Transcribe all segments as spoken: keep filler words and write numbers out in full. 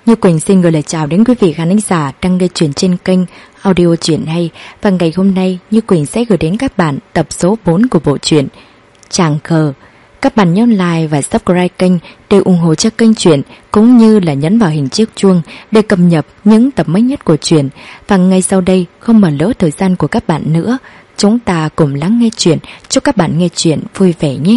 Như Quỳnh xin gửi lời chào đến quý vị khán giả đang nghe chuyện trên kênh Audio Chuyện Hay. Và ngày hôm nay Như Quỳnh sẽ gửi đến các bạn tập số bốn của bộ truyện Chàng Khờ. Các bạn nhớ like và subscribe kênh để ủng hộ cho kênh truyện, cũng như là nhấn vào hình chiếc chuông để cập nhật những tập mới nhất của truyện. Và ngay sau đây, không bỏ lỡ thời gian của các bạn nữa, chúng ta cùng lắng nghe truyện. Chúc các bạn nghe truyện vui vẻ nhé.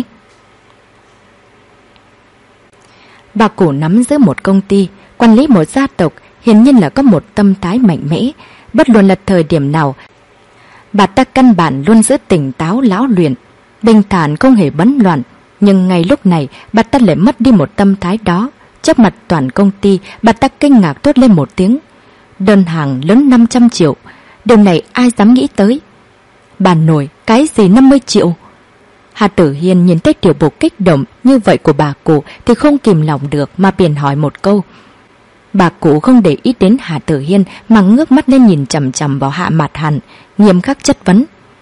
Bà cụ nắm giữ một công ty, quản lý một gia tộc, hiển nhiên là có một tâm thái mạnh mẽ. Bất luận là thời điểm nào, bà ta căn bản luôn giữ tỉnh táo lão luyện, bình thản không hề bấn loạn. Nhưng ngay lúc này, bà ta lại mất đi một tâm thái đó. Trước mặt toàn công ty, bà ta kinh ngạc thốt lên một tiếng. Đơn hàng lớn năm trăm triệu, điều này ai dám nghĩ tới. Bà nổi, cái gì năm mươi triệu? Hà Tử Hiên nhìn thấy tiểu bộ kích động như vậy của bà cụ thì không kìm lòng được mà biển hỏi một câu. Bà cụ không để ý đến Hà Tử Hiên mà ngước mắt lên nhìn chằm chằm vào Hạ Mạt Hàn, nghiêm khắc chất vấn.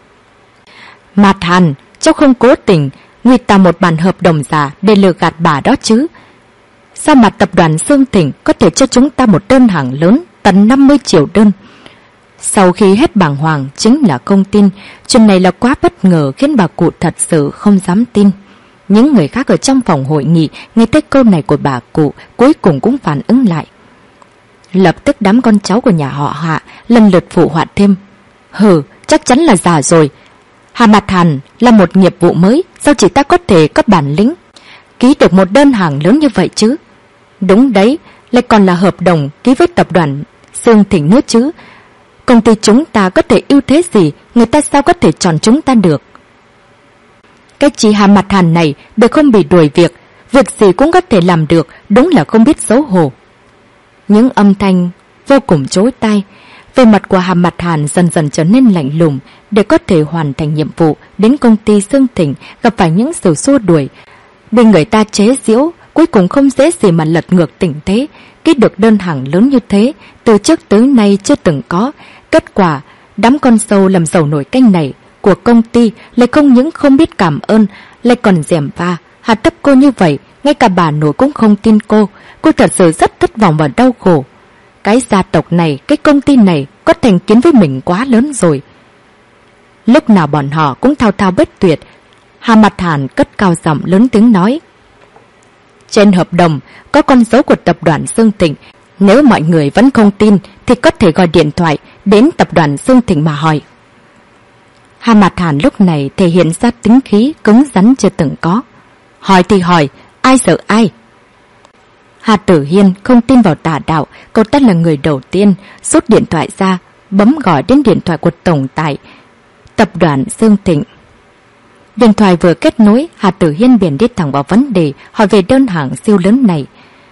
Mạt Hàn, cháu không cố tình nguy tạo một bản hợp đồng giả để lừa gạt bà đó chứ? Sao mà tập đoàn Dương Thịnh có thể cho chúng ta một đơn hàng lớn tận năm mươi triệu đơn? Sau khi hết bàng hoàng chính là không tin. Chuyện này là quá bất ngờ khiến bà cụ thật sự không dám tin. Những người khác ở trong phòng hội nghị nghe thấy câu này của bà cụ cuối cùng cũng phản ứng lại. Lập tức đám con cháu của nhà họ Hạ lần lượt phụ họa thêm. Hừ, chắc chắn là giả rồi. Hà Mạt Hàn là một nghiệp vụ mới, sao chị ta có thể có bản lĩnh ký được một đơn hàng lớn như vậy chứ? Đúng đấy, lại còn là hợp đồng ký với tập đoàn Dương Thịnh nữa chứ. Công ty chúng ta có thể ưu thế gì, người ta sao có thể chọn chúng ta được? Cái chị Hà Mạt Hàn này được không bị đuổi việc, việc gì cũng có thể làm được, đúng là không biết xấu hổ. Những âm thanh vô cùng chói tai. Về mặt của Hà Mạt Hàn dần dần trở nên lạnh lùng. Để có thể hoàn thành nhiệm vụ, đến công ty Dương Thịnh gặp phải những sự xua đuổi, bị người ta chế giễu, cuối cùng không dễ gì mà lật ngược tình thế. Ký được đơn hàng lớn như thế, từ trước tới nay chưa từng có. Kết quả, đám con sâu làm dầu nổi canh này của công ty lại không những không biết cảm ơn, lại còn gièm pha, hạ thấp cô như vậy. Ngay cả bà nội cũng không tin cô. Cô thật sự rất thất vọng và đau khổ. Cái gia tộc này, cái công ty này có thành kiến với mình quá lớn rồi. Lúc nào bọn họ cũng thao thao bất tuyệt. Hà Mạt Hàn cất cao giọng lớn tiếng nói. Trên hợp đồng có con dấu của tập đoàn Dương Thịnh. Nếu mọi người vẫn không tin thì có thể gọi điện thoại đến tập đoàn Dương Thịnh mà hỏi. Hà Mạt Hàn lúc này thể hiện ra tính khí cứng rắn chưa từng có. Hỏi thì hỏi, ai sợ ai? Hà Tử Hiên không tin vào tà đạo. Cậu ta là người đầu tiên rút điện thoại ra, bấm gọi đến điện thoại của tổng tài tập đoàn Dương Thịnh. Điện thoại vừa kết nối, Hà Tử Hiên liền đi thẳng vào vấn đề, hỏi về đơn hàng siêu lớn này.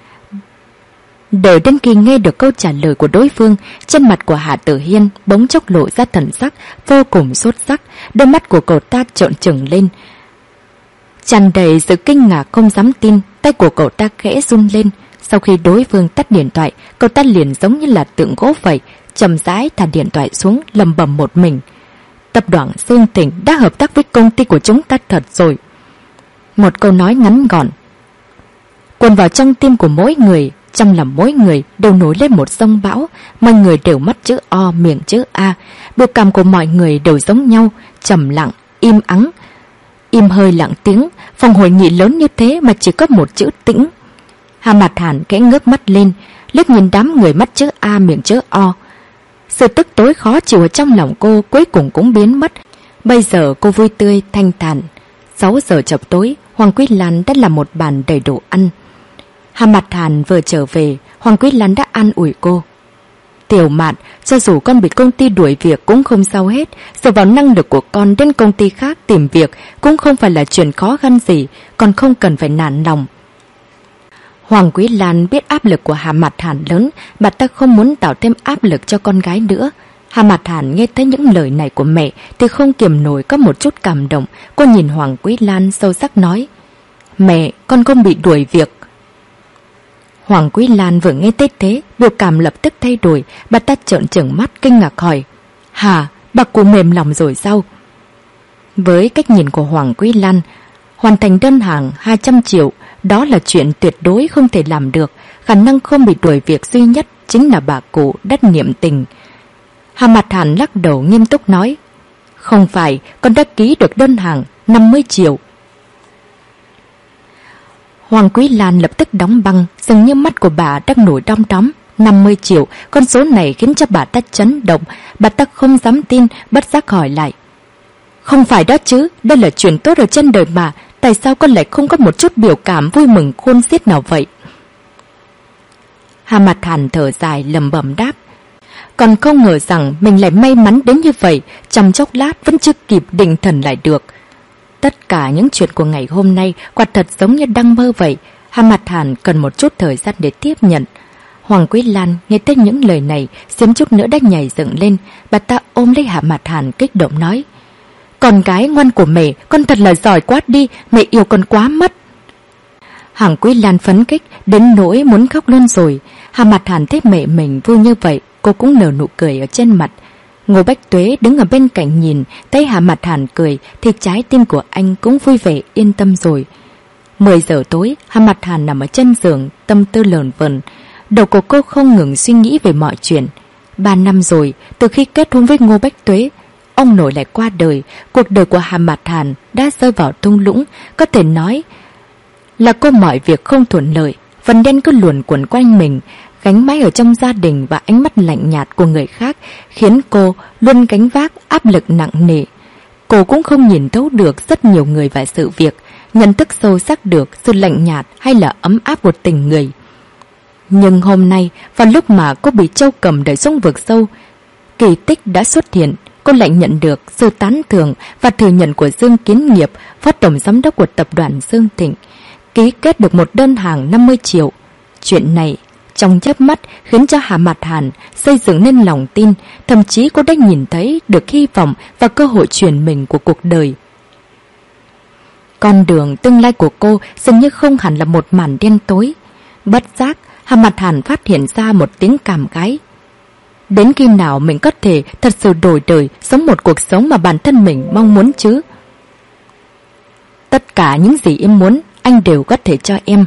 Đợi đến khi nghe được câu trả lời của đối phương, trên mặt của Hà Tử Hiên bỗng chốc lộ ra thần sắc vô cùng sốt sắc. Đôi mắt của cậu ta trợn trừng lên, tràn đầy sự kinh ngạc không dám tin. Tay của cậu ta khẽ run lên. Sau khi đối phương tắt điện thoại, cậu ta liền giống như là tượng gỗ vậy, chậm rãi thả điện thoại xuống, lầm bầm một mình. Tập đoàn Dương Thịnh đã hợp tác với công ty của chúng ta thật rồi. Một câu nói ngắn gọn cuồn vào trong tim của mỗi người. Trong lòng mỗi người đều nổi lên một dông bão. Mọi người đều mắt chữ O, miệng chữ A. Biểu cảm của mọi người đều giống nhau, trầm lặng, im ắng, im hơi lặng tiếng. Phòng hội nghị lớn như thế mà chỉ có một chữ tĩnh. Hà Mạt Hàn khẽ ngước mắt lên, liếc nhìn đám người mắt chữ A, miệng chữ O. Sự tức tối khó chịu ở trong lòng cô cuối cùng cũng biến mất. Bây giờ cô vui tươi, thanh thản. Sáu giờ chập tối, Hoàng Quý Lan đã làm một bàn đầy đồ ăn. Hà Mạt Hàn vừa trở về, Hoàng Quý Lan đã an ủi cô. Tiểu Mạt, cho dù con bị công ty đuổi việc cũng không sao hết. Dựa vào năng lực của con đến công ty khác tìm việc cũng không phải là chuyện khó khăn gì, còn không cần phải nản lòng. Hoàng Quý Lan biết áp lực của Hà Mạt Hàn lớn, bà ta không muốn tạo thêm áp lực cho con gái nữa. Hà Mạt Hàn nghe thấy những lời này của mẹ thì không kiềm nổi có một chút cảm động. Cô nhìn Hoàng Quý Lan sâu sắc nói. Mẹ, con không bị đuổi việc. Hoàng Quý Lan vừa nghe thấy thế, biểu cảm lập tức thay đổi. Bà ta trợn trừng mắt kinh ngạc hỏi. Hà, bà cụ mềm lòng rồi sao? Với cách nhìn của Hoàng Quý Lan, hoàn thành đơn hàng hai trăm triệu, đó là chuyện tuyệt đối không thể làm được. khả năng không bị đuổi việc duy nhất chính là bà cụ đất niệm tình. Hà Mặt Hàn lắc đầu nghiêm túc nói, không phải, con đã ký được đơn hàng năm mươi triệu. Hoàng Quý Lan lập tức đóng băng, dường như mắt của bà đang nổi đom đóm. năm mươi triệu, con số này khiến cho bà ta chấn động, bà ta không dám tin, bất giác hỏi lại. Không phải đó chứ, đây là chuyện tốt ở trên đời mà, tại sao con lại không có một chút biểu cảm vui mừng khôn xiết nào vậy? Hà Mặt Hàn thở dài lẩm bẩm đáp, còn không ngờ rằng mình lại may mắn đến như vậy, trong chốc lát vẫn chưa kịp định thần lại được. Tất cả những chuyện của ngày hôm nay quả thật giống như đang mơ vậy. Hà Mặt Hàn cần một chút thời gian để tiếp nhận. Hoàng Quý Lan nghe tới những lời này, xiêm chút nữa đã nhảy dựng lên. Bà ta ôm lấy Hà Mặt Hàn kích động nói, con gái ngoan của mẹ, con thật là giỏi quá đi, mẹ yêu con quá mất. Hoàng Quý Lan phấn khích đến nỗi muốn khóc luôn rồi. Hà Mặt Hàn thấy mẹ mình vui như vậy, cô cũng nở nụ cười ở trên mặt. Ngô Bách Tuế đứng ở bên cạnh nhìn, thấy Hà Mặt Hàn cười thì trái tim của anh cũng vui vẻ yên tâm rồi. Mười giờ tối, Hà Mặt Hàn nằm ở trên giường, tâm tư lờn vờn. Đầu của cô không ngừng suy nghĩ về mọi chuyện. Ba năm rồi, từ khi kết hôn với Ngô Bách Tuế, ông nội lại qua đời, cuộc đời của Hà Mặt Hàn đã rơi vào thung lũng, có thể nói là cô mọi việc không thuận lợi, vấn đen cứ luồn quẩn quanh mình, gánh mãi ở trong gia đình và ánh mắt lạnh nhạt của người khác khiến cô luôn gánh vác áp lực nặng nề. Cô cũng không nhìn thấu được rất nhiều người và sự việc, nhận thức sâu sắc được sự lạnh nhạt hay là ấm áp của tình người. Nhưng hôm nay, vào lúc mà cô bị Châu Cầm đẩy xuống vực sâu, kỳ tích đã xuất hiện. Cô lại nhận được sự tán thưởng và thừa nhận của Dương Kiến Nghiệp, phó tổng giám đốc của tập đoàn Dương Thịnh, ký kết được một đơn hàng năm mươi triệu. Chuyện này trong chớp mắt khiến cho Hà Mặt Hàn xây dựng nên lòng tin, thậm chí cô đã nhìn thấy được hy vọng và cơ hội chuyển mình của cuộc đời. Con đường tương lai của cô dường như không hẳn là một màn đen tối. Bất giác, Hà Mặt Hàn phát hiện ra một tiếng cảm khái. Đến khi nào mình có thể thật sự đổi đời, sống một cuộc sống mà bản thân mình mong muốn chứ? Tất cả những gì em muốn, anh đều có thể cho em.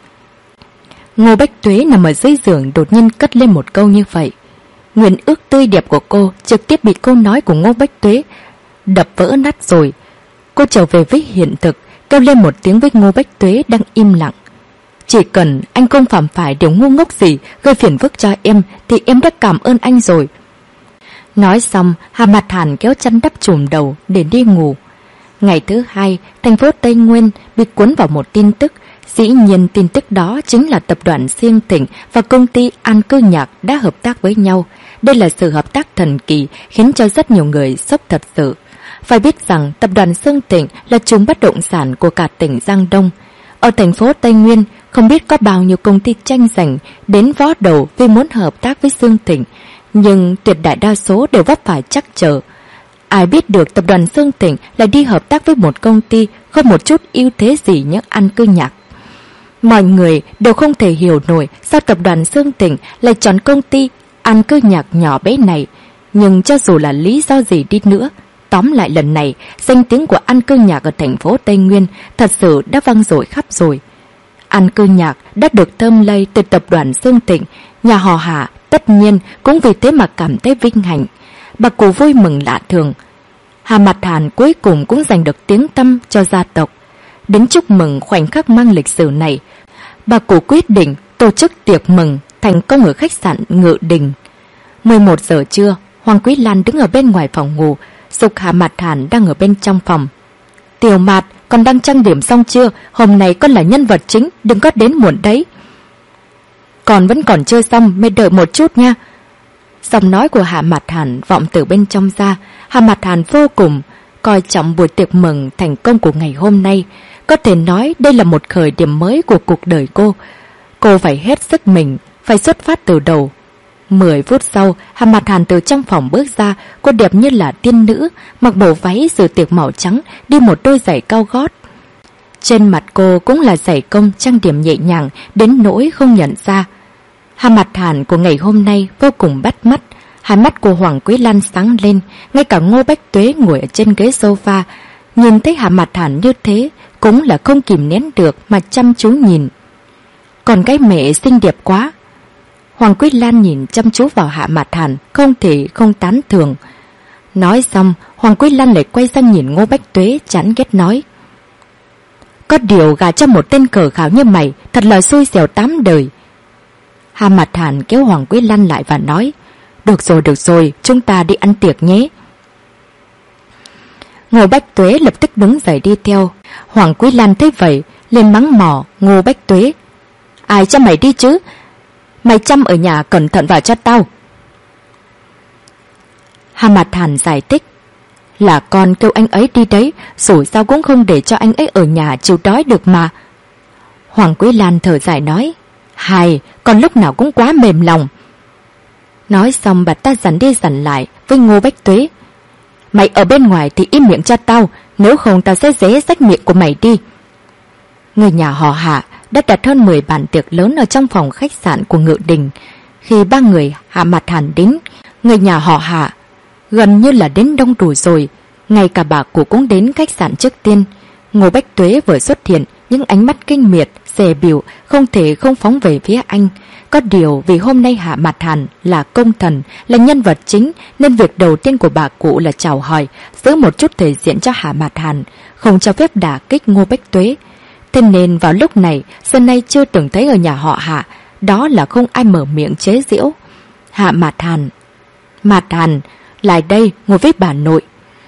Ngô Bách Tuế nằm ở dưới giường đột nhiên cất lên một câu như vậy. Nguyện ước tươi đẹp của cô trực tiếp bị câu nói của Ngô Bách Tuế đập vỡ nát rồi. Cô trở về với hiện thực, kêu lên một tiếng với Ngô Bách Tuế đang im lặng. Chỉ cần anh không phạm phải điều ngu ngốc gì gây phiền phức cho em thì em đã cảm ơn anh rồi. Nói xong, Hà Mặt Hàn kéo chăn đắp trùm đầu để đi ngủ. Ngày thứ hai, thành phố Tây Nguyên bị cuốn vào một tin tức. Dĩ nhiên tin tức đó chính là tập đoàn Dương Thịnh và công ty An Cư Nhạc đã hợp tác với nhau. Đây là sự hợp tác thần kỳ khiến cho rất nhiều người sốc thật sự. Phải biết rằng tập đoàn Dương Thịnh là trùm bất động sản của cả tỉnh Giang Đông. Ở thành phố Tây Nguyên, không biết có bao nhiêu công ty tranh giành đến vó đầu vì muốn hợp tác với Dương Thịnh, nhưng tuyệt đại đa số đều vấp phải trắc trở. Ai biết được tập đoàn Dương Thịnh lại đi hợp tác với một công ty không một chút ưu thế gì như An Cư Nhạc. Mọi người đều không thể hiểu nổi sao tập đoàn Dương Thịnh lại chọn công ty An Cư Nhạc nhỏ bé này. Nhưng cho dù là lý do gì đi nữa, tóm lại lần này, danh tiếng của An Cư Nhạc ở thành phố Tây Nguyên thật sự đã vang dội khắp rồi. An Cư Nhạc đã được thơm lây từ tập đoàn Dương Thịnh, nhà họ Hà tất nhiên cũng vì thế mà cảm thấy vinh hạnh. Bà cụ vui mừng lạ thường. Hà Mặt Hàn cuối cùng cũng giành được tiếng tăm cho gia tộc. Đến chúc mừng khoảnh khắc mang lịch sử này, bà cụ quyết định tổ chức tiệc mừng thành công ở khách sạn Ngự Đình. mười một giờ trưa, Hoàng Quý Lan đứng ở bên ngoài phòng ngủ, giục Hà Mặt Hàn đang ở bên trong phòng. Tiểu Mạt, con đang trang điểm xong chưa? Hôm nay con là nhân vật chính, đừng có đến muộn đấy. Con vẫn còn chưa xong, mày đợi một chút nha. Giọng nói của Hà Mặt Hàn vọng từ bên trong ra. Hà Mặt Hàn vô cùng coi trọng buổi tiệc mừng thành công của ngày hôm nay. Có thể nói đây là một khởi điểm mới của cuộc đời cô. Cô phải hết sức mình, phải xuất phát từ đầu. Mười phút sau, Hà Mặt Hàn từ trong phòng bước ra. Cô đẹp như là tiên nữ, mặc bộ váy dự tiệc màu trắng, đi một đôi giày cao gót. Trên mặt cô cũng là giày công trang điểm nhẹ nhàng đến nỗi không nhận ra. Hà Mặt Hàn của ngày hôm nay vô cùng bắt mắt. Hai mắt của Hoàng Quý Lan sáng lên. Ngay cả Ngô Bách Tuế ngồi ở trên ghế sofa, nhìn thấy Hà Mặt Hàn như thế cũng là không kìm nén được mà chăm chú nhìn. Còn cái mẹ xinh đẹp quá. Hoàng Quý Lan nhìn chăm chú vào Hạ Mạt Hàn, không thể không tán thưởng. Nói xong, Hoàng Quý Lan lại quay sang nhìn Ngô Bách Tuế chán ghét nói: có điều gả cho một tên cờ khảo như mày, thật là xui xẻo tám đời. Hạ Mạt Hàn kéo Hoàng Quý Lan lại và nói: được rồi, được rồi, chúng ta đi ăn tiệc nhé. Ngô Bách Tuế lập tức đứng dậy đi theo. Hoàng Quý Lan thấy vậy, lên mắng mỏ Ngô Bách Tuế: ai cho mày đi chứ? Mày chăm ở nhà cẩn thận vào cho tao. Hạ Mạt Hàn giải thích: là con kêu anh ấy đi đấy, dù sao cũng không để cho anh ấy ở nhà chịu đói được mà. Hoàng Quý Lan thở dài nói: hài, con lúc nào cũng quá mềm lòng. Nói xong bà ta dặn đi dặn lại với Ngô Bách Tuế: mày ở bên ngoài thì im miệng cho tao, nếu không tao sẽ xé rách miệng của mày đi. Người nhà họ Hạ đã đặt hơn mười bàn tiệc lớn ở trong phòng khách sạn của Ngự Đình. Khi ba người Hạ Mạt Hàn đến, người nhà họ Hạ gần như là đến đông đủ rồi. Ngay cả bà cụ cũng đến khách sạn trước tiên. Ngô Bách Tuế vừa xuất hiện, những ánh mắt kinh miệt, dè bỉu không thể không phóng về phía anh. Có điều vì hôm nay Hạ Mạt Hàn là công thần, là nhân vật chính, nên việc đầu tiên của bà cụ là chào hỏi, giữ một chút thể diện cho Hạ Mạt Hàn, không cho phép đả kích Ngô Bách Tuế. Thế nên vào lúc này, xưa nay chưa từng thấy ở nhà họ Hạ, đó là không ai mở miệng chế giễu. Hạ Mạt Hàn, Mạt Hàn, lại đây, ngồi với bà nội.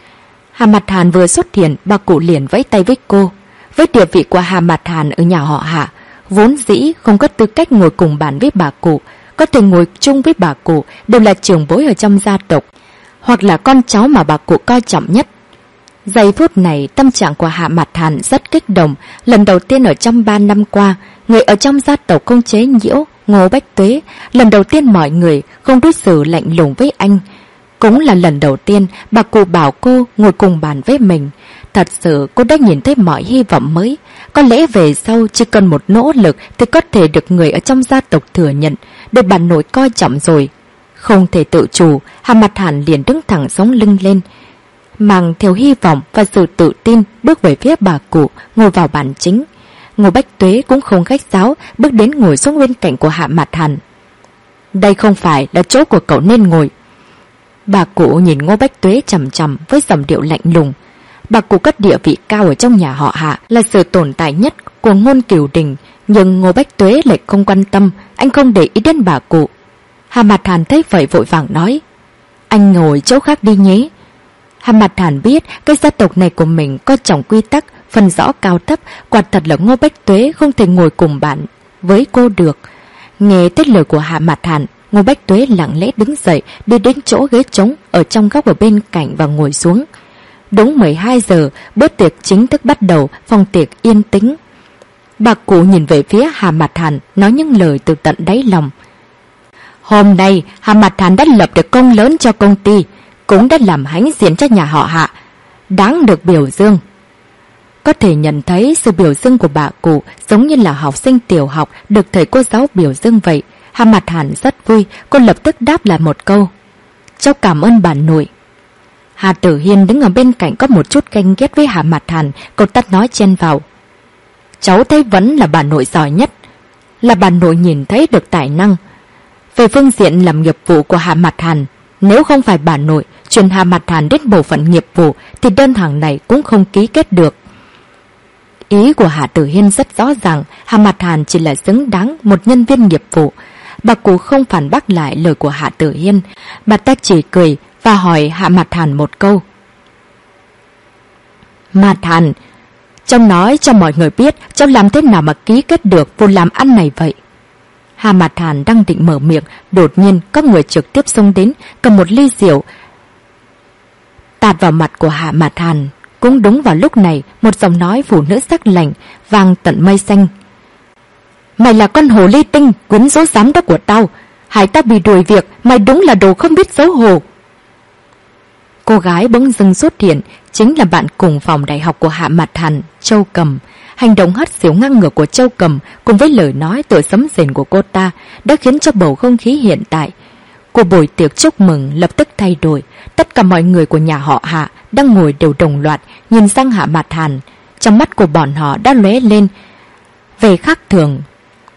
Hạ Mạt Hàn vừa xuất hiện, bà cụ liền vẫy tay với cô. Với địa vị của Hạ Mạt Hàn ở nhà họ Hạ, vốn dĩ không có tư cách ngồi cùng bàn với bà cụ. Có thể ngồi chung với bà cụ đều là trưởng bối ở trong gia tộc, hoặc là con cháu mà bà cụ coi trọng nhất. Giây phút này, tâm trạng của Hạ Mạt Hàn rất kích động. Lần đầu tiên ở trong ba năm qua, người ở trong gia tộc không chế nhiễu Ngô Bách Tuế. Lần đầu tiên mọi người không đối xử lạnh lùng với anh. Cũng là lần đầu tiên bà cụ bảo cô ngồi cùng bàn với mình. Thật sự cô đã nhìn thấy mọi hy vọng mới. Có lẽ về sau chỉ cần một nỗ lực thì có thể được người ở trong gia tộc thừa nhận, được bà nội coi trọng rồi. Không thể tự chủ, Hạ Mạt Hàn liền đứng thẳng sống lưng lên, mang theo hy vọng và sự tự tin bước về phía bà cụ, ngồi vào bàn chính. Ngô Bách Tuế cũng không khách sáo, bước đến ngồi xuống bên cạnh của Hạ Mạt Hàn. Đây không phải là chỗ của cậu nên ngồi. Bà cụ nhìn Ngô Bách Tuế chằm chằm với giọng điệu lạnh lùng. Bà cụ cất địa vị cao ở trong nhà họ Hạ, là sự tồn tại nhất của Ngôn Cửu Đình, nhưng Ngô Bách Tuế lại không quan tâm, anh không để ý đến bà cụ. Hạ Mạt Hàn thấy vậy vội vàng nói: anh ngồi chỗ khác đi nhé. Hạ Mạt Hàn biết cái gia tộc này của mình có trọng quy tắc, phân rõ cao thấp, quả thật là Ngô Bách Tuế không thể ngồi cùng bạn với cô được. Nghe tới lời của Hạ Mạt Hàn, Ngô Bách Tuế lặng lẽ đứng dậy, đi đến chỗ ghế trống ở trong góc ở bên cạnh và ngồi xuống. Đúng mười hai giờ, bữa tiệc chính thức bắt đầu, phòng tiệc yên tĩnh. Bà cụ nhìn về phía Hạ Mạt Hàn, nói những lời từ tận đáy lòng. Hôm nay, Hạ Mạt Hàn đã lập được công lớn cho công ty, cũng đã làm hãnh diện cho nhà họ Hạ, đáng được biểu dương. Có thể nhận thấy sự biểu dương của bà cụ giống như là học sinh tiểu học được thầy cô giáo biểu dương vậy. Hạ Mạt Hàn rất vui, cô lập tức đáp lại một câu: cháu cảm ơn bà nội. Hà Tử Hiên đứng ở bên cạnh có một chút ganh ghét với Hạ Mạt Hàn, cô tắt nói chen vào: cháu thấy vẫn là bà nội giỏi nhất, là bà nội nhìn thấy được tài năng. Về phương diện làm nghiệp vụ của Hạ Mạt Hàn, nếu không phải bà nội chuyển Hạ Mạt Hàn đến bộ phận nghiệp vụ thì đơn hàng này cũng không ký kết được. Ý của Hạ Tử Hiên rất rõ ràng, Hạ Mạt Hàn chỉ là xứng đáng một nhân viên nghiệp vụ. Bà cụ không phản bác lại lời của Hạ Tử Hiên, bà ta chỉ cười và hỏi Hạ Mạt Hàn một câu: Mạt Hàn, cháu nói cho mọi người biết cháu làm thế nào mà ký kết được vụ làm ăn này vậy? Hạ Mạt Hàn đang định mở miệng, đột nhiên có người trực tiếp xông đến, cầm một ly rượu tạt vào mặt của Hạ Mạt Hàn. Cũng đúng vào lúc này, một giọng nói phụ nữ sắc lạnh vang tận mây xanh: mày là con hồ ly tinh quyến rũ giám đốc của tao, hại tao bị đuổi việc, mày đúng là đồ không biết xấu hổ. Cô gái bỗng dưng xuất hiện, chính là bạn cùng phòng đại học của Hạ Mạt Hàn, Châu Cầm. Hành động hất xỉu ngang ngược của Châu Cầm cùng với lời nói tựa sấm sền của cô ta đã khiến cho bầu không khí hiện tại của buổi tiệc chúc mừng lập tức thay đổi. Tất cả mọi người của nhà họ Hạ đang ngồi đều đồng loạt nhìn sang Hạ Mạt Hàn. Trong mắt của bọn họ đã lóe lên vẻ khác thường.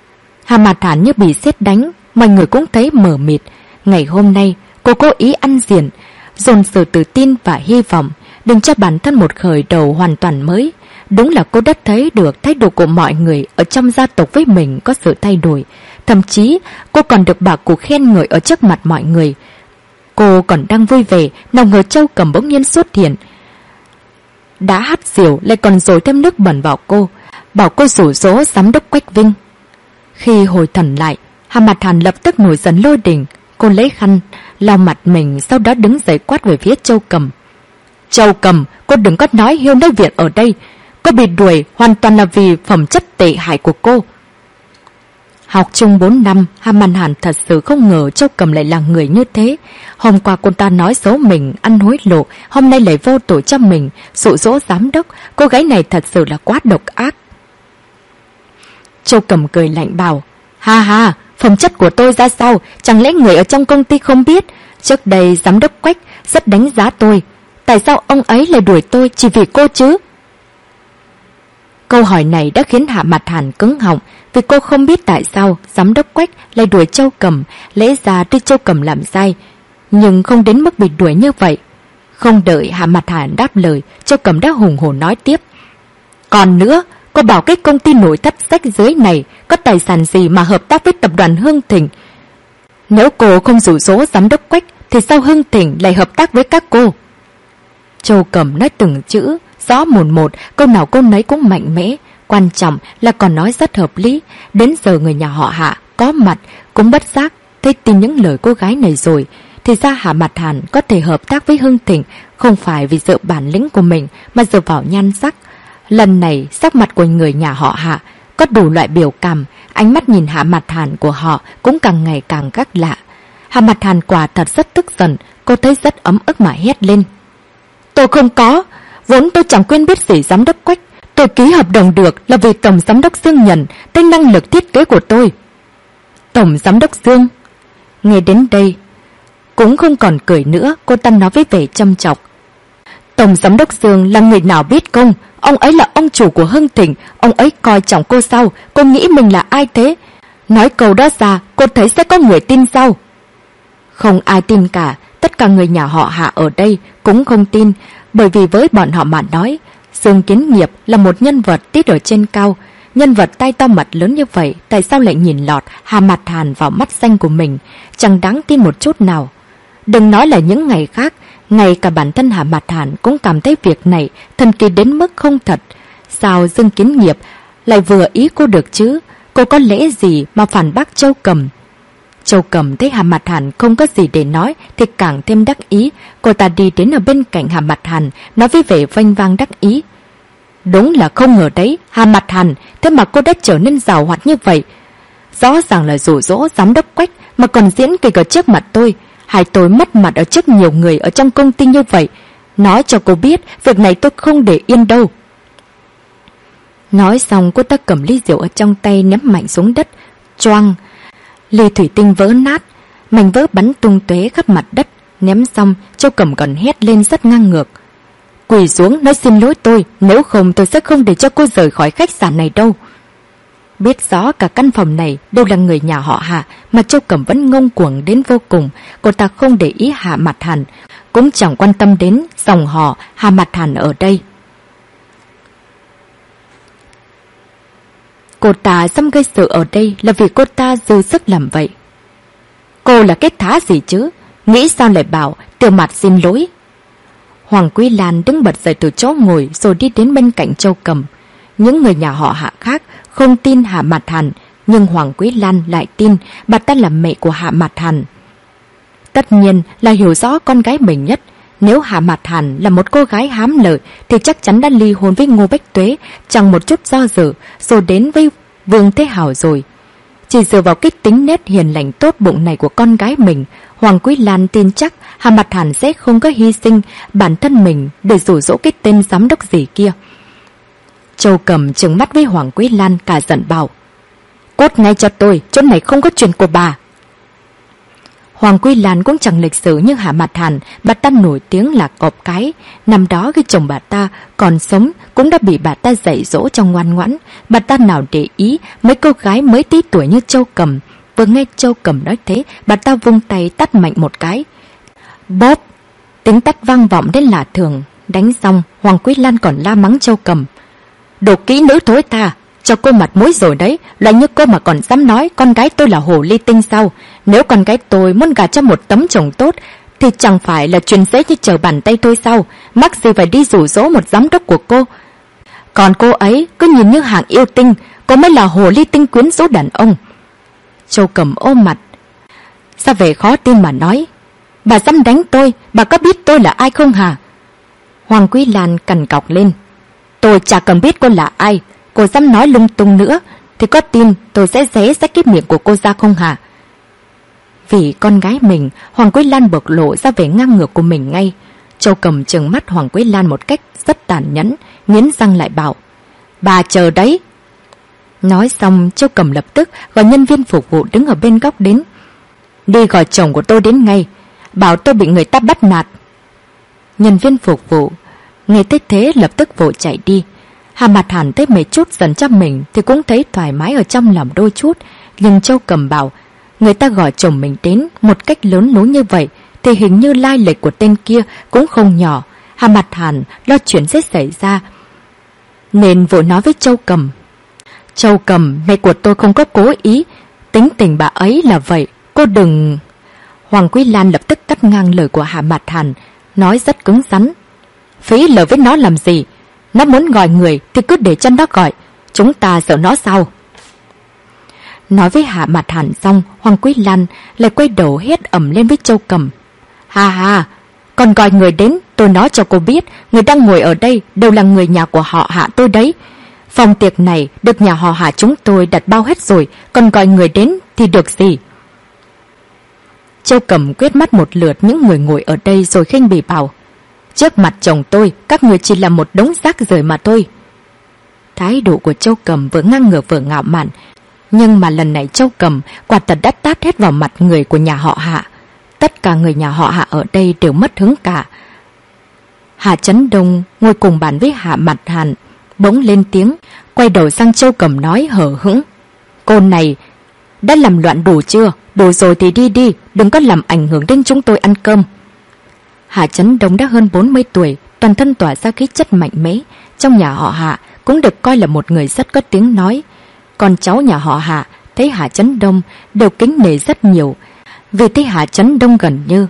Hà Mạt Hàn như bị sét đánh, mọi người cũng thấy mờ mịt. Ngày hôm nay, cô cố ý ăn diện, dồn sự tự tin và hy vọng, đừng cho bản thân một khởi đầu hoàn toàn mới. Đúng là cô đã thấy được thái độ của mọi người ở trong gia tộc với mình có sự thay đổi. Thậm chí, cô còn được bà cụ khen ngợi ở trước mặt mọi người. Cô còn đang vui vẻ, nào ngờ Châu Cầm bỗng nhiên xuất hiện. Đã hắt xỉu lại còn dội thêm nước bẩn vào cô, bảo cô rủ rỗ giám đốc Quách Vinh. Khi hồi thần lại, Hà Mạt Hàn lập tức nổi giận lôi đình. Cô lấy khăn lau mặt mình, sau đó đứng dậy quát về phía Châu Cầm. Châu Cầm, cô đừng có nói hiêu nói viện ở đây. Cô bị đuổi hoàn toàn là vì phẩm chất tệ hại của cô. Học chung bốn năm, Hà Mạt Hàn thật sự không ngờ Châu Cầm lại là người như thế. Hôm qua cô ta nói xấu mình, ăn hối lộ, hôm nay lại vô tội cho mình, dụ dỗ giám đốc. Cô gái này thật sự là quá độc ác. Châu Cầm cười lạnh bảo, ha ha, phẩm chất của tôi ra sao, chẳng lẽ người ở trong công ty không biết? Trước đây giám đốc Quách rất đánh giá tôi, tại sao ông ấy lại đuổi tôi chỉ vì cô chứ? Câu hỏi này đã khiến Hà Mạt Hàn cứng họng, vì cô không biết tại sao giám đốc Quách lại đuổi Châu Cầm. Lẽ ra tuy Châu Cầm làm sai, nhưng không đến mức bị đuổi như vậy. Không đợi Hà Mạt Hàn đáp lời, Châu Cầm đã hùng hổ nói tiếp. Còn nữa, cô bảo cái công ty nội thất rách rưới này có tài sản gì mà hợp tác với tập đoàn Hưng Thịnh? Nếu cô không rủ rỗ giám đốc Quách, thì sao Hưng Thịnh lại hợp tác với các cô? Châu Cầm nói từng chữ, rõ mồn một, câu nào câu nấy cũng mạnh mẽ. Quan trọng là còn nói rất hợp lý. Đến giờ người nhà họ Hạ có mặt cũng bất giác thấy tin những lời cô gái này rồi. Thì ra Hà Mạt Hàn có thể hợp tác với Hưng Thịnh không phải vì dựa bản lĩnh của mình, mà dựa vào nhan sắc. Lần này sắc mặt của người nhà họ Hạ có đủ loại biểu cảm, ánh mắt nhìn Hà Mạt Hàn của họ cũng càng ngày càng khác lạ. Hà Mạt Hàn quả thật rất tức giận, cô thấy rất ấm ức mà hét lên. Tôi không có, vốn tôi chẳng quên biết gì giám đốc Quách. Tôi ký hợp đồng được là vì Tổng Giám đốc Dương nhận tên năng lực thiết kế của tôi. Tổng Giám đốc Dương? Nghe đến đây, cũng không còn cười nữa, cô ta nói với vẻ châm chọc. Tổng Giám đốc Dương là người nào biết công, ông ấy là ông chủ của Hưng Thịnh, ông ấy coi trọng cô sao, cô nghĩ mình là ai thế? Nói câu đó ra, cô thấy sẽ có người tin sao? Không ai tin cả, tất cả người nhà họ Hạ ở đây cũng không tin, bởi vì với bọn họ mà nói, Dương Kiến Nghiệp là một nhân vật tít ở trên cao. Nhân vật tay to mặt lớn như vậy, tại sao lại nhìn lọt Hà Mạt Hàn vào mắt xanh của mình? Chẳng đáng tin một chút nào. Đừng nói là những ngày khác, ngay cả bản thân Hà Mạt Hàn cũng cảm thấy việc này thần kỳ đến mức không thật. Sao Dương Kiến Nghiệp lại vừa ý cô được chứ? Cô có lẽ gì mà phản bác Châu Cầm? Châu Cầm thấy Hà Mạt Hàn không có gì để nói thì càng thêm đắc ý. Cô ta đi đến ở bên cạnh Hà Mạt Hàn, nói với vẻ vênh vang đắc ý. Đúng là không ngờ đấy, Hà Mạt Hàn, thế mà cô đã trở nên giàu hoạt như vậy. Rõ ràng là rủ rỗ giám đốc Quách mà còn diễn kịch ở trước mặt tôi. Hai tôi mất mặt ở trước nhiều người ở trong công ty như vậy. Nói cho cô biết, việc này tôi không để yên đâu. Nói xong cô ta cầm ly rượu ở trong tay ném mạnh xuống đất. Choang! Ly thủy tinh vỡ nát, mảnh vỡ bắn tung tóe khắp mặt đất. Ném xong, Châu Cầm còn hét lên rất ngang ngược. Quỳ xuống nói xin lỗi tôi, nếu không tôi sẽ không để cho cô rời khỏi khách sạn này đâu. Biết rõ cả căn phòng này đều là người nhà họ Hạ, mà Châu Cầm vẫn ngông cuồng đến vô cùng. Cô ta không để ý Hà Mạt Hàn, cũng chẳng quan tâm đến dòng họ Hà Mạt Hàn ở đây. Cô ta dám gây sự ở đây là vì cô ta dư sức làm vậy. Cô là cái thá gì chứ? Nghĩ sao lại bảo Tiểu Mạt xin lỗi? Hoàng Quý Lan đứng bật dậy từ chỗ ngồi rồi đi đến bên cạnh Châu Cầm. Những người nhà họ Hạ khác không tin Hà Mạt Hàn, nhưng Hoàng Quý Lan lại tin bà ta là mẹ của Hà Mạt Hàn. Tất nhiên là hiểu rõ con gái mình nhất. Nếu Hà Mạt Hàn là một cô gái hám lợi thì chắc chắn đã ly hôn với Ngô Bách Tuế, chẳng một chút do dự, rồi đến với Vương Thế Hảo rồi. Chỉ dựa vào cái tính nét hiền lành tốt bụng này của con gái mình, Hoàng Quý Lan tin chắc Hà Mạt Hàn sẽ không có hy sinh bản thân mình để rủ rỗ cái tên giám đốc gì kia. Châu Cầm trừng mắt với Hoàng Quý Lan, cả giận bảo. Cút ngay cho tôi, chỗ này không có chuyện của bà. Hoàng Quy Lan cũng chẳng lịch sử như Hạ Mạt Hàn, bà ta nổi tiếng là cọp cái. Năm đó khi chồng bà ta còn sống cũng đã bị bà ta dạy dỗ cho ngoan ngoãn. Bà ta nào để ý mấy cô gái mới tí tuổi như Châu Cầm. Vừa nghe Châu Cầm nói thế, bà ta vung tay tát mạnh một cái. Bóp! Tiếng tát vang vọng đến lạ thường. Đánh xong, Hoàng Quý Lan còn la mắng Châu Cầm. Đồ kỹ nữ thối tha! Cho cô mặt mũi rồi đấy, loại như cô mà còn dám nói con gái tôi là hồ ly tinh sao? Nếu con gái tôi muốn gả cho một tấm chồng tốt thì chẳng phải là chuyện dễ như trở bàn tay tôi sao? Mắc gì phải đi rủ rỗ một giám đốc của cô? Còn cô ấy cứ nhìn như hạng yêu tinh, cô mới là hồ ly tinh quyến rũ đàn ông. Châu Cầm ôm mặt, sao về khó tin mà nói. Bà dám đánh tôi, bà có biết tôi là ai không hả? Hoàng Quý Lan cằn cọc lên. Tôi chả cần biết cô là ai. Cô dám nói lung tung nữa thì có tin tôi sẽ xé rách cái miệng của cô ra không hả? Vì con gái mình, Hoàng Quý Lan bộc lộ ra vẻ ngang ngược của mình ngay. Châu Cầm trừng mắt Hoàng Quý Lan một cách rất tàn nhẫn, nghiến răng lại bảo, bà chờ đấy. Nói xong, Châu Cầm lập tức gọi nhân viên phục vụ đứng ở bên góc đến. Đi gọi chồng của tôi đến ngay, bảo tôi bị người ta bắt nạt. Nhân viên phục vụ nghe tới thế lập tức vội chạy đi. Hà Mạt Hàn thấy mấy chút dần cho mình thì cũng thấy thoải mái ở trong lòng đôi chút. Nhưng Châu Cầm bảo, người ta gọi chồng mình đến một cách lớn lối như vậy thì hình như lai lịch của tên kia cũng không nhỏ. Hà Mạt Hàn lo chuyện sẽ xảy ra nên vội nói với Châu Cầm. Châu Cầm, mẹ của tôi không có cố ý, tính tình bà ấy là vậy, cô đừng... Hoàng Quý Lan lập tức cắt ngang lời của Hà Mạt Hàn, nói rất cứng rắn. Phí lời với nó làm gì? Nó muốn gọi người thì cứ để cho nó gọi, chúng ta sợ nó sao? Nói với Hạ Mạt Hàn xong, Hoàng Quý Lan lại quay đầu hét ầm lên với Châu Cầm. Ha ha, còn gọi người đến, tôi nói cho cô biết, người đang ngồi ở đây đều là người nhà của họ Hạ tôi đấy. Phòng tiệc này được nhà họ Hạ chúng tôi đặt bao hết rồi, còn gọi người đến thì được gì? Châu Cầm quét mắt một lượt những người ngồi ở đây rồi khinh bỉ bảo. Trước mặt chồng tôi, các người chỉ là một đống rác rưởi mà thôi. Thái độ của Châu Cầm vừa ngang ngược vừa ngạo mạn, nhưng mà lần này Châu Cầm quả thật đã tát hết vào mặt người của nhà họ Hạ. Tất cả người nhà họ Hạ ở đây đều mất hứng cả. Hạ Chấn Đông ngồi cùng bàn với Hạ Mạt Hàn, bỗng lên tiếng, quay đầu sang Châu Cầm nói hờ hững. Cô này đã làm loạn đủ chưa? Đủ rồi thì đi đi, đừng có làm ảnh hưởng đến chúng tôi ăn cơm. Hạ Chấn Đông đã hơn bốn mươi tuổi, toàn thân tỏa ra khí chất mạnh mẽ. Trong nhà họ Hạ cũng được coi là một người rất có tiếng nói. Con cháu nhà họ Hạ thấy Hạ Chấn Đông đều kính nể rất nhiều, vì thấy Hạ Chấn Đông gần như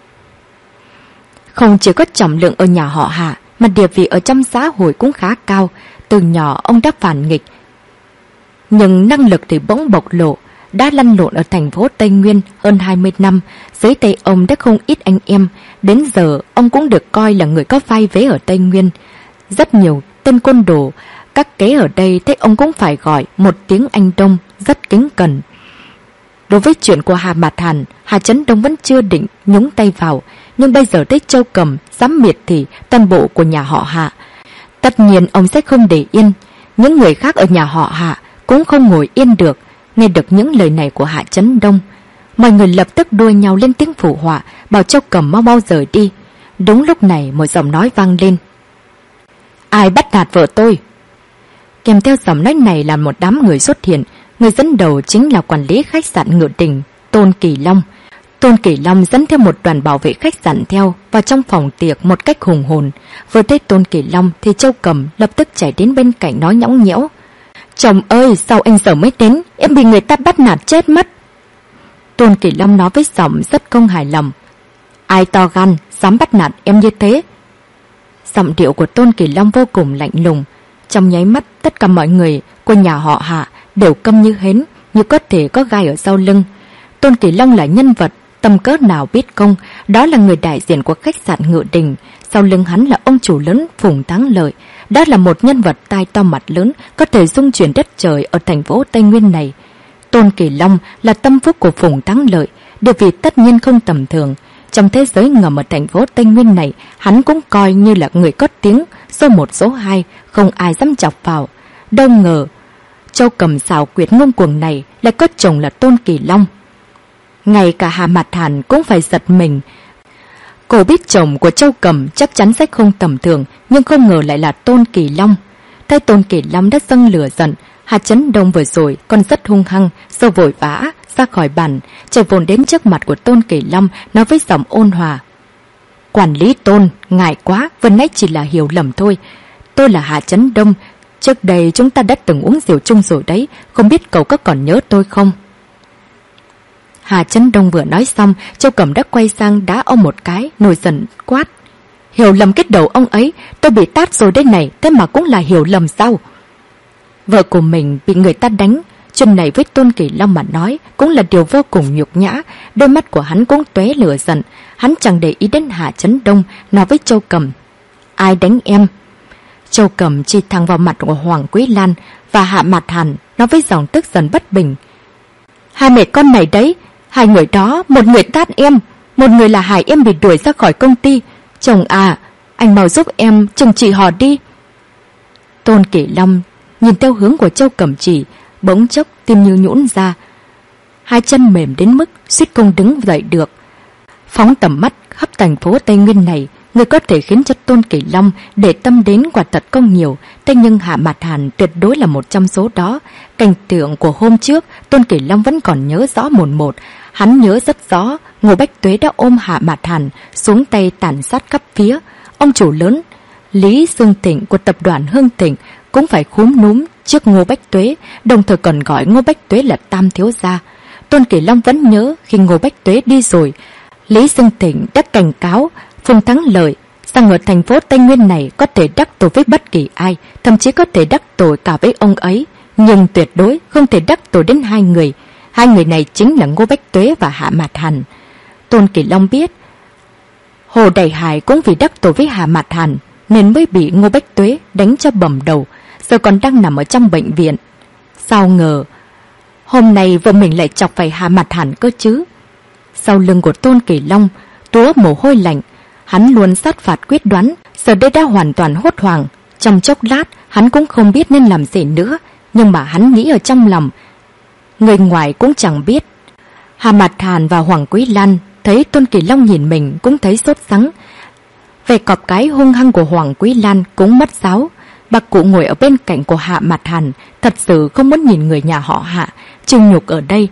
không chỉ có trọng lượng ở nhà họ Hạ mà địa vị ở trong xã hội cũng khá cao. Từ nhỏ ông đã phản nghịch, nhưng năng lực thì bỗng bộc lộ. Đã lăn lộn ở thành phố Tây Nguyên hơn hai mươi năm, dưới tay ông đã không ít anh em. Đến giờ ông cũng được coi là người có vai vế ở Tây Nguyên. Rất nhiều tên côn đồ các kế ở đây thấy ông cũng phải gọi một tiếng anh Đông, rất kính cẩn. Đối với chuyện của Hà Mạt Hàn, Hà Chấn Đông vẫn chưa định nhúng tay vào, nhưng bây giờ thấy Châu Cầm dám miệt thị toàn bộ của nhà họ Hạ, tất nhiên ông sẽ không để yên. Những người khác ở nhà họ Hạ cũng không ngồi yên được. Nghe được những lời này của Hạ Chấn Đông, mọi người lập tức đua nhau lên tiếng phụ họa, bảo Châu Cầm mau mau rời đi. Đúng lúc này một giọng nói vang lên. Ai bắt nạt vợ tôi? Kèm theo giọng nói này là một đám người xuất hiện. Người dẫn đầu chính là quản lý khách sạn Ngự Đình, Tôn Kỳ Long. Tôn Kỳ Long dẫn theo một đoàn bảo vệ khách sạn theo vào trong phòng tiệc một cách hùng hồn. Vừa thấy Tôn Kỳ Long thì Châu Cầm lập tức chạy đến bên cạnh nói nhõng nhẽo. Chồng ơi, sao anh giờ mới đến? Em bị người ta bắt nạt chết mất. Tôn Kỳ Long nói với giọng rất không hài lòng. Ai to gan, dám bắt nạt em như thế? Giọng điệu của Tôn Kỳ Long vô cùng lạnh lùng. Trong nháy mắt, tất cả mọi người của nhà họ Hạ đều câm như hến, như có thể có gai ở sau lưng. Tôn Kỳ Long là nhân vật tầm cỡ nào biết không? Đó là người đại diện của khách sạn Ngự Đình. Sau lưng hắn là ông chủ lớn Phùng Thắng Lợi. Đó là một nhân vật tai to mặt lớn, có thể dung chuyển đất trời ở thành phố Tây Nguyên này. Tôn Kỳ Long là tâm phúc của Phùng Thắng Lợi, địa vị tất nhiên không tầm thường. Trong thế giới ngầm ở thành phố Tây Nguyên này, hắn cũng coi như là người có tiếng, số một số hai, không ai dám chọc vào. Đâu ngờ, Châu Cầm xảo quyệt ngông cuồng này lại có chồng là Tôn Kỳ Long. Ngay cả Hà Mạt Hàn cũng phải giật mình. Cô biết chồng của Châu Cầm chắc chắn sẽ không tầm thường, nhưng không ngờ lại là Tôn Kỳ Long. Thấy Tôn Kỳ Long đã dâng lửa giận, Hà Chấn Đông vừa rồi còn rất hung hăng, rồi vội vã ra khỏi bàn, chạy vồn đến trước mặt của Tôn Kỳ Long, nói với giọng ôn hòa: "Quản lý Tôn, ngại quá, vừa nãy chỉ là hiểu lầm thôi. Tôi là Hà Chấn Đông, trước đây chúng ta đã từng uống rượu chung rồi đấy, không biết cậu có còn nhớ tôi không?" Hà Chấn Đông vừa nói xong, Châu Cầm đã quay sang đá ông một cái, nổi giận quát: "Hiểu lầm cái đầu ông ấy, tôi bị tát rồi đây này, thế mà cũng là hiểu lầm sao?" Vợ của mình bị người ta đánh, chuyện này với Tôn Kỳ Long mà nói cũng là điều vô cùng nhục nhã. Đôi mắt của hắn cũng tóe lửa giận, hắn chẳng để ý đến Hà Chấn Đông, nói với Châu Cầm: "Ai đánh em?" Châu Cầm chỉ thẳng vào mặt của Hoàng Quý Lan và Hạ Mạt Hàn, nói với giọng tức giận bất bình: "Hai mẹ con này đấy, hai người đó, một người tát em, một người là hại em bị đuổi ra khỏi công ty. Chồng à, anh mau giúp em trừng trị họ đi." Tôn Kỳ Long nhìn theo hướng của Châu Cầm chỉ, bỗng chốc tim như nhũn ra, hai chân mềm đến mức suýt không đứng dậy được. Phóng tầm mắt khắp thành phố Tây Nguyên này, người có thể khiến cho Tôn Kỳ Long để tâm đến quả thật không nhiều, thế nhưng Hạ Mạt Hàn tuyệt đối là một trong số đó. Cảnh tượng của hôm trước, Tôn Kỳ Long vẫn còn nhớ rõ mồn một. Hắn nhớ rất rõ, Ngô Bách Tuế đã ôm Hạ Mạt Hàn xuống tay tàn sát khắp phía. Ông chủ lớn Lý Dương Thịnh của tập đoàn Hưng Thịnh cũng phải khúm núm trước Ngô Bách Tuế, đồng thời còn gọi Ngô Bách Tuế là Tam thiếu gia. Tôn Kỳ Long vẫn nhớ khi Ngô Bách Tuế đi rồi, Lý Dương Thịnh đã cảnh cáo Phùng Thắng Lợi rằng ở thành phố Tây Nguyên này có thể đắc tội với bất kỳ ai, thậm chí có thể đắc tội cả với ông ấy, nhưng tuyệt đối không thể đắc tội đến hai người. Hai người này chính là Ngô Bách Tuế và Hạ Mạt Hàn. Tôn Kỳ Long biết Hồ Đại Hải cũng vì đắc tội với Hạ Mạt Hàn nên mới bị Ngô Bách Tuế đánh cho bầm đầu, giờ còn đang nằm ở trong bệnh viện. Sao ngờ hôm nay vợ mình lại chọc phải Hạ Mạt Hàn cơ chứ? Sau lưng của Tôn Kỳ Long túa mồ hôi lạnh, hắn luôn sát phạt quyết đoán, giờ đây đã hoàn toàn hốt hoảng. Trong chốc lát hắn cũng không biết nên làm gì nữa, nhưng mà hắn nghĩ ở trong lòng, người ngoài cũng chẳng biết. Hạ Mạt Hàn và Hoàng Quý Lan thấy Tôn Kỳ Long nhìn mình cũng thấy sốt sắng. Về cọp cái hung hăng của Hoàng Quý Lan cũng mất giáo. Bà cụ ngồi ở bên cạnh của Hạ Mạt Hàn thật sự không muốn nhìn người nhà họ Hạ chịu nhục ở đây.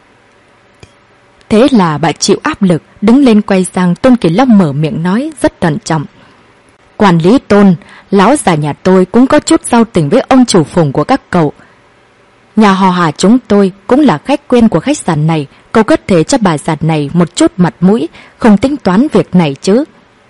Thế là bà chịu áp lực, đứng lên quay sang Tôn Kỳ Long mở miệng nói rất thận trọng: "Quản lý Tôn, lão già nhà tôi cũng có chút giao tình với ông chủ Phùng của các cậu. Nhà họ Hà chúng tôi cũng là khách quen của khách sạn này, cậu có thể cho bà già này một chút mặt mũi, không tính toán việc này chứ."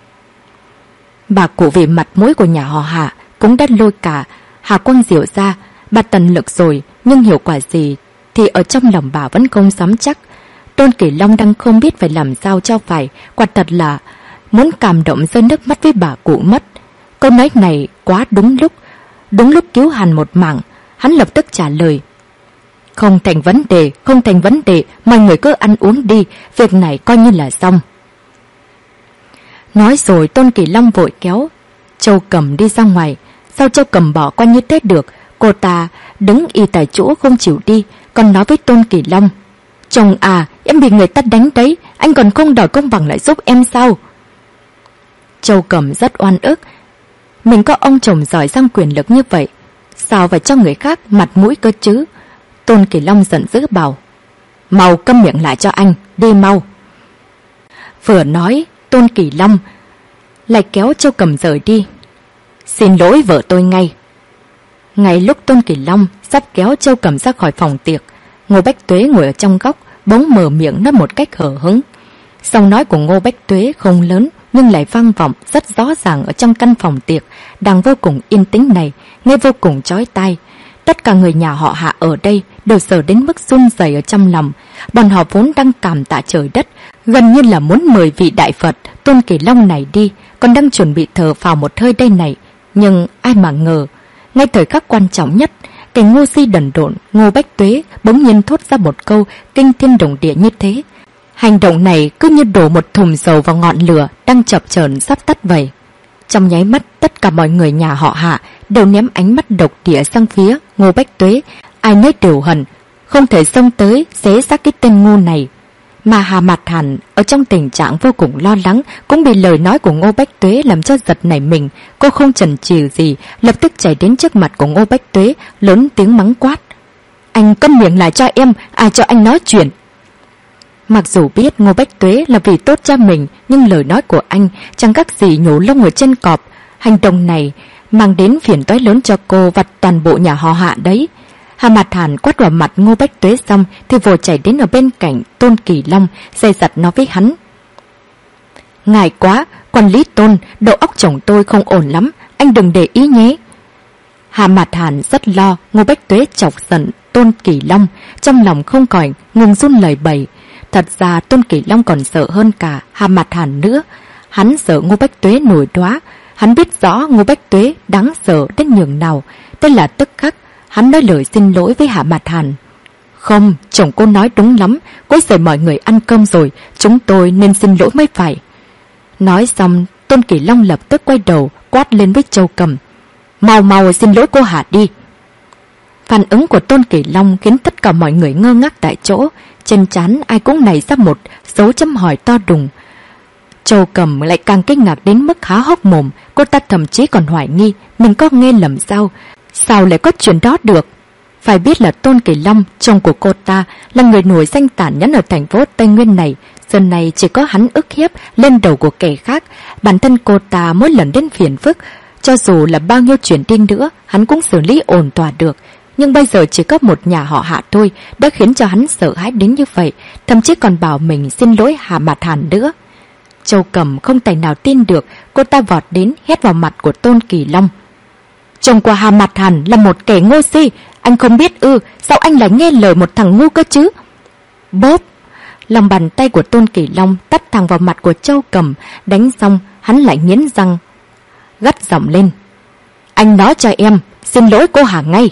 Bà cụ vì mặt mũi của nhà họ Hà cũng đã lôi cả Hà Quang Diệu ra. Bà tận lực rồi, nhưng hiệu quả gì thì ở trong lòng bà vẫn không dám chắc. Tôn Kỳ Long đang không biết phải làm sao cho phải, quả thật là muốn cảm động rơi nước mắt với bà cụ mất. Câu nói này quá đúng lúc, đúng lúc cứu Hàn một mạng. Hắn lập tức trả lời: "Không thành vấn đề, không thành vấn đề, mọi người cứ ăn uống đi, việc này coi như là xong." Nói rồi Tôn Kỳ Long vội kéo Châu Cầm đi ra ngoài. Sao Châu Cầm bỏ qua như thế được? Cô ta đứng y tại chỗ không chịu đi, còn nói với Tôn Kỳ Long: "Chồng à, em bị người ta đánh đấy, anh còn không đòi công bằng lại giúp em sao?" Châu Cầm rất oan ức, mình có ông chồng giỏi giang quyền lực như vậy, sao phải cho người khác mặt mũi cơ chứ? Tôn Kỳ Long giận dữ bảo: "Mau câm miệng lại cho anh, đi mau." Vừa nói, Tôn Kỳ Long lại kéo Châu Cầm rời đi. "Xin lỗi vợ tôi ngay." Ngay lúc Tôn Kỳ Long sắp kéo Châu Cầm ra khỏi phòng tiệc, Ngô Bách Tuế ngồi ở trong góc, bỗng mở miệng nói một cách hờ hững. Giọng nói của Ngô Bách Tuế không lớn nhưng lại vang vọng rất rõ ràng ở trong căn phòng tiệc đang vô cùng yên tĩnh này, nghe vô cùng chói tai. Tất cả người nhà họ Hạ ở đây đều sợ đến mức run rẩy ở trong lòng. Bọn họ vốn đang cảm tạ trời đất, gần như là muốn mời vị đại Phật Tôn Kỳ Long này đi, còn đang chuẩn bị thở phào một hơi đây này. Nhưng ai mà ngờ, ngay thời khắc quan trọng nhất, cái ngu si đần độn Ngô Bách Tuế bỗng nhiên thốt ra một câu kinh thiên động địa như thế. Hành động này cứ như đổ một thùng dầu vào ngọn lửa đang chập chờn sắp tắt vậy. Trong nháy mắt, tất cả mọi người nhà họ Hạ đều ném ánh mắt độc địa sang phía Ngô Bách Tuế, ai nấy đều hận không thể xông tới xé xác cái tên ngu này. Mà Hà Mạt Hàn ở trong tình trạng vô cùng lo lắng, cũng bị lời nói của Ngô Bách Tuế làm cho giật nảy mình. Cô không chần chừ gì, lập tức chạy đến trước mặt của Ngô Bách Tuế, lớn tiếng mắng quát: "Anh câm miệng lại cho em, ai cho anh nói chuyện?" Mặc dù biết Ngô Bách Tuế là vì tốt cho mình, nhưng lời nói của anh chẳng khác gì nhổ lông ở trên cọp. Hành động này mang đến phiền toái lớn cho cô và toàn bộ nhà họ Hạ đấy. Hà Mạt Hàn quát vào mặt Ngô Bách Tuế xong thì vội chạy đến ở bên cạnh Tôn Kỳ Long, dè dặt nói với hắn: "Ngại quá, quản lý Tôn, đầu óc chồng tôi không ổn lắm, anh đừng để ý nhé." Hà Mạt Hàn rất lo Ngô Bách Tuế chọc giận Tôn Kỳ Long, trong lòng không khỏi ngừng run lẩy bẩy. Thật ra Tôn Kỳ Long còn sợ hơn cả Hà Mạt Hàn nữa. Hắn sợ Ngô Bách Tuế nổi đoá. Hắn biết rõ Ngô Bách Tuế đáng sợ đến nhường nào. Tức là tức khắc hắn nói lời xin lỗi với Hà Mạt Hàn: "Không, chồng cô nói đúng lắm, quấy rầy mọi người ăn cơm rồi, chúng tôi nên xin lỗi mới phải." Nói xong, Tôn Kỳ Long lập tức quay đầu quát lên với Châu Cầm: "Mau mau xin lỗi cô Hà đi." Phản ứng của Tôn Kỳ Long khiến tất cả mọi người ngơ ngác tại chỗ, trên trán ai cũng nảy ra một dấu chấm hỏi to đùng. Châu Cầm lại càng kinh ngạc đến mức há hốc mồm, cô ta thậm chí còn hoài nghi mình có nghe lầm sao, sao lại có chuyện đó được. Phải biết là Tôn Kỳ Long, chồng của cô ta, là người nổi danh tàn nhẫn ở thành phố Tây Nguyên này. Giờ này chỉ có hắn ức hiếp lên đầu của kẻ khác. Bản thân cô ta mỗi lần đến phiền phức, cho dù là bao nhiêu chuyện đi nữa, hắn cũng xử lý ổn thỏa được. Nhưng bây giờ chỉ có một nhà họ Hạ thôi đã khiến cho hắn sợ hãi đến như vậy, thậm chí còn bảo mình xin lỗi Hà Mạt Hàn nữa. Châu Cầm không tài nào tin được, cô ta vọt đến hét vào mặt của Tôn Kỳ Long: "Chồng của Hà Mạt Hàn là một kẻ ngu si, anh không biết ư? Sao anh lại nghe lời một thằng ngu cơ chứ?" Bóp! Lòng bàn tay của Tôn Kỳ Long tát thẳng vào mặt của Châu Cầm. Đánh xong hắn lại nghiến răng gắt giọng lên: "Anh nói cho em, xin lỗi cô Hà ngay."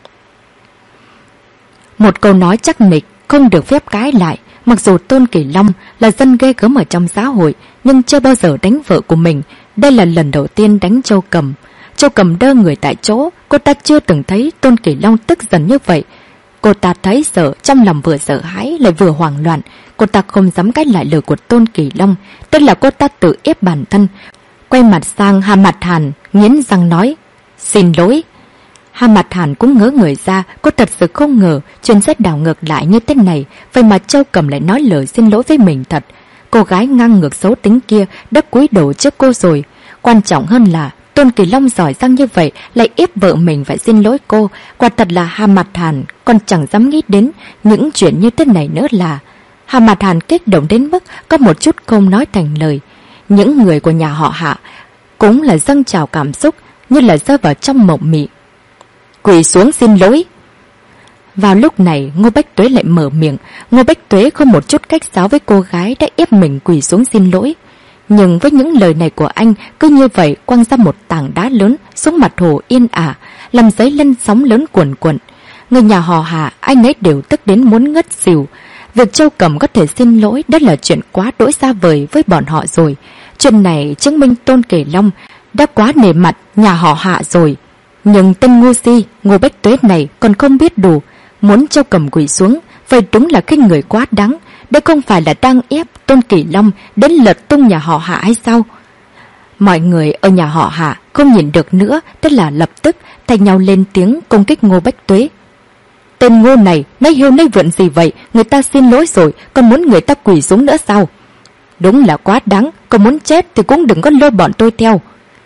Một câu nói chắc nịch, không được phép cãi lại. Mặc dù Tôn Kỳ Long là dân ghê gớm ở trong xã hội, nhưng chưa bao giờ đánh vợ của mình. Đây là lần đầu tiên đánh Châu Cầm. Châu Cầm đơ người tại chỗ, cô ta chưa từng thấy Tôn Kỳ Long tức giận như vậy. Cô ta thấy sợ, trong lòng vừa sợ hãi lại vừa hoảng loạn. Cô ta không dám cãi lại lời của Tôn Kỳ Long, tức là cô ta tự ép bản thân. Quay mặt sang Hà Mạt Hàn, nghiến răng nói: "Xin lỗi." Hà Mạt Hàn cũng ngớ người ra, cô thật sự không ngờ chuyện sẽ đảo ngược lại như thế này. Vậy mà Châu Cầm lại nói lời xin lỗi với mình thật. Cô gái ngang ngược xấu tính kia đã cúi đầu trước cô rồi. Quan trọng hơn là Tôn Kỳ Long giỏi giang như vậy lại ép vợ mình phải xin lỗi cô. Quả thật là Hà Mạt Hàn còn chẳng dám nghĩ đến những chuyện như thế này nữa là. Hà Mạt Hàn kích động đến mức có một chút không nói thành lời. Những người của nhà họ Hạ cũng là dâng trào cảm xúc, như là rơi vào trong mộng mị. "Quỳ xuống xin lỗi." Vào lúc này Ngô Bách Tuế lại mở miệng. Ngô Bách Tuế không một chút cách sáo với cô gái đã ép mình quỳ xuống xin lỗi. Nhưng với những lời này của anh, cứ như vậy quăng ra một tảng đá lớn xuống mặt hồ yên ả, làm dấy lên sóng lớn cuồn cuộn. Người nhà họ Hạ ai nấy đều tức đến muốn ngất xỉu. Việc Châu Cầm có thể xin lỗi đó là chuyện quá đỗi xa vời với bọn họ rồi. Chuyện này chứng minh Tôn Kỳ Long đã quá nể mặt nhà họ Hạ rồi. Nhưng tên ngu si Ngô Bách Tuế này còn không biết đủ, muốn Châu Cầm quỳ xuống, vậy đúng là khinh người quá đáng. Đây không phải là đang ép Tôn Kỳ Long đến lật tung nhà họ Hạ hay sao? Mọi người ở nhà họ Hạ không nhìn được nữa, tức là lập tức thay nhau lên tiếng công kích Ngô Bách Tuế. "Tên ngu này nói hiêu nói vượn gì vậy? Người ta xin lỗi rồi, còn muốn người ta quỳ xuống nữa sao? Đúng là quá đáng, còn muốn chết thì cũng đừng có lôi bọn tôi theo."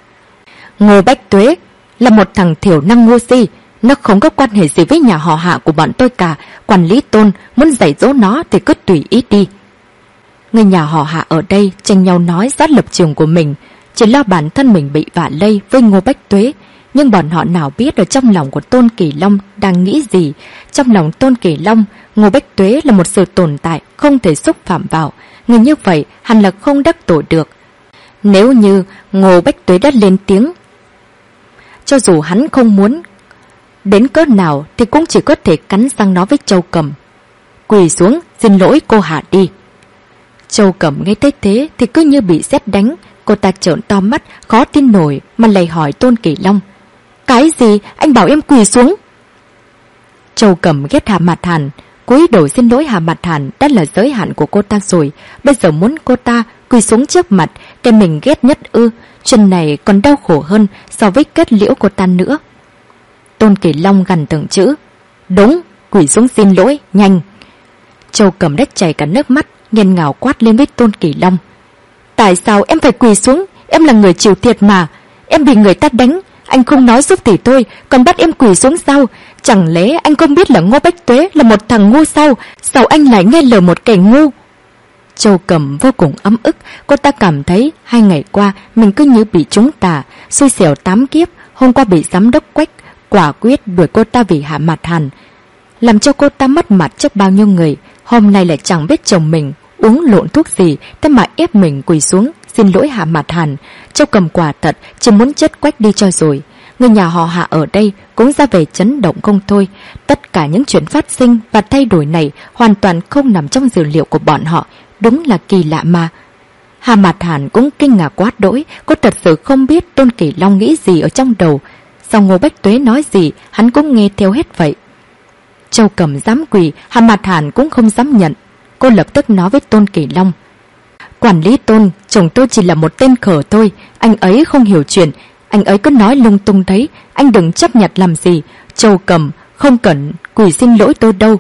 Ngô Bách Tuế là một thằng thiểu năng ngu si, nó không có quan hệ gì với nhà họ Hạ của bọn tôi cả. Quản lý Tôn muốn dạy dỗ nó thì cứ tùy ý đi. Người nhà họ Hạ ở đây tranh nhau nói rõ lập trường của mình, chỉ lo bản thân mình bị vạ lây với Ngô Bách Tuế. Nhưng bọn họ nào biết ở trong lòng của Tôn Kỳ Long đang nghĩ gì. Trong lòng Tôn Kỳ Long, Ngô Bách Tuế là một sự tồn tại không thể xúc phạm vào. Người như vậy hẳn là không đắc tội được. Nếu như Ngô Bách Tuế đã lên tiếng, cho dù hắn không muốn đến cỡ nào thì cũng chỉ có thể cắn răng nói với Châu Cầm: "Quỳ xuống xin lỗi cô Hạ đi." Châu Cầm nghe thấy thế thì cứ như bị sét đánh. Cô ta trợn to mắt khó tin nổi mà lầy hỏi Tôn Kỳ Long: "Cái gì? Anh bảo em quỳ xuống?" Châu Cầm ghét Hà Mạt Hàn, cúi đầu xin lỗi Hà Mạt Hàn đã là giới hạn của cô ta rồi. Bây giờ muốn cô ta quỳ xuống trước mặt cái mình ghét nhất ư? Chuyện này còn đau khổ hơn so với kết liễu của ta nữa. Tôn Kỳ Long gằn từng chữ. Đúng, quỳ xuống xin lỗi, nhanh. Châu Cẩm Đất chảy cả nước mắt, nghiền ngào quát lên với Tôn Kỳ Long. Tại sao em phải quỳ xuống? Em là người chịu thiệt mà. Em bị người ta đánh, anh không nói giúp tỷ tôi, còn bắt em quỳ xuống sao? Chẳng lẽ anh không biết là Ngô Bách Tuế là một thằng ngu sao? Sao anh lại nghe lời một kẻ ngu? Châu Cẩm vô cùng ấm ức, cô ta cảm thấy hai ngày qua mình cứ như bị trúng tà, xui xẻo tám kiếp. Hôm qua bị giám đốc Quách quả quyết đuổi cô ta vì Hạ Mạt Hàn, làm cho cô ta mất mặt trước bao nhiêu người. Hôm nay lại chẳng biết chồng mình uống lộn thuốc gì, thế mà ép mình quỳ xuống xin lỗi Hạ Mạt Hàn. Châu Cẩm quả thật chỉ muốn chết Quách đi cho rồi. Người nhà họ Hạ ở đây cũng ra về chấn động không thôi. Tất cả những chuyện phát sinh và thay đổi này hoàn toàn không nằm trong dữ liệu của bọn họ. Đúng là kỳ lạ mà. Hạ Mạt Hàn cũng kinh ngạc quá đỗi. Cô thật sự không biết Tôn Kỳ Long nghĩ gì ở trong đầu. Sau Ngô Bách Tuế nói gì hắn cũng nghe theo hết vậy. Châu Cẩm dám quỳ, Hạ Mạt Hàn cũng không dám nhận. Cô lập tức nói với Tôn Kỳ Long. Quản lý Tôn, chồng tôi chỉ là một tên khở thôi. Anh ấy không hiểu chuyện, anh ấy cứ nói lung tung đấy. Anh đừng chấp nhận làm gì. Châu Cẩm không cần quỳ xin lỗi tôi đâu.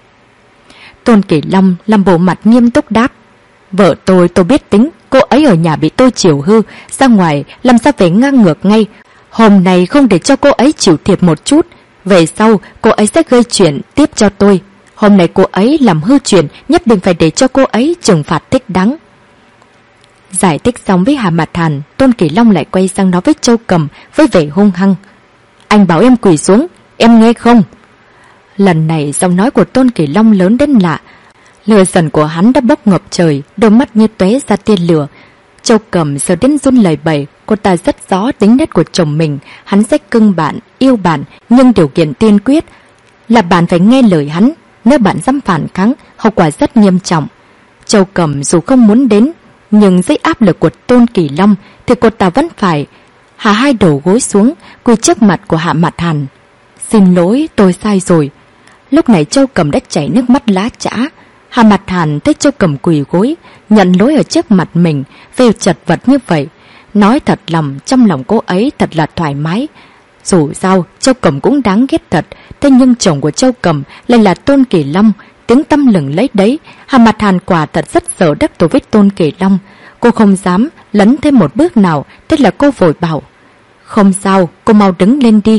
Tôn Kỳ Long làm bộ mặt nghiêm túc đáp. Vợ tôi tôi biết tính, cô ấy ở nhà bị tôi chiều hư, ra ngoài làm sao phải ngang ngược ngay. Hôm nay không để cho cô ấy chịu thiệt một chút, về sau cô ấy sẽ gây chuyện tiếp cho tôi. Hôm nay cô ấy làm hư chuyện, nhất định phải để cho cô ấy trừng phạt thích đáng. Giải thích xong với Hà Mạt Hàn, Tôn Kỳ Long lại quay sang nói với Châu Cẩm với vẻ hung hăng. Anh bảo em quỳ xuống, em nghe không? Lần này giọng nói của Tôn Kỳ Long lớn đến lạ. Lửa giận của hắn đã bốc ngập trời, đôi mắt như tóe ra tia lửa. Châu Cẩm giờ đến run lẩy bẩy. Cô ta rất rõ tính nết của chồng mình. Hắn sẽ cưng bạn, yêu bạn, nhưng điều kiện tiên quyết là bạn phải nghe lời hắn. Nếu bạn dám phản kháng, hậu quả rất nghiêm trọng. Châu Cẩm dù không muốn đến, nhưng dưới áp lực của Tôn Kỳ Long thì cô ta vẫn phải hạ hai đầu gối xuống, quỳ trước mặt của Hạ Mạt Hàn. Xin lỗi, tôi sai rồi. Lúc này Châu Cẩm đã chảy nước mắt lá chã. Hạ Mạt Hàn thấy Châu Cẩm quỳ gối, nhận lỗi ở trước mặt mình, về chật vật như vậy. Nói thật lòng, trong lòng cô ấy thật là thoải mái. Dù sao, Châu Cẩm cũng đáng ghét thật, thế nhưng chồng của Châu Cẩm lại là Tôn Kỳ Long, tiếng tăm lừng lấy đấy. Hạ Mạt Hàn quả thật rất sợ đắc tội với Tôn Kỳ Long. Cô không dám lấn thêm một bước nào, thế là cô vội bảo. Không sao, cô mau đứng lên đi.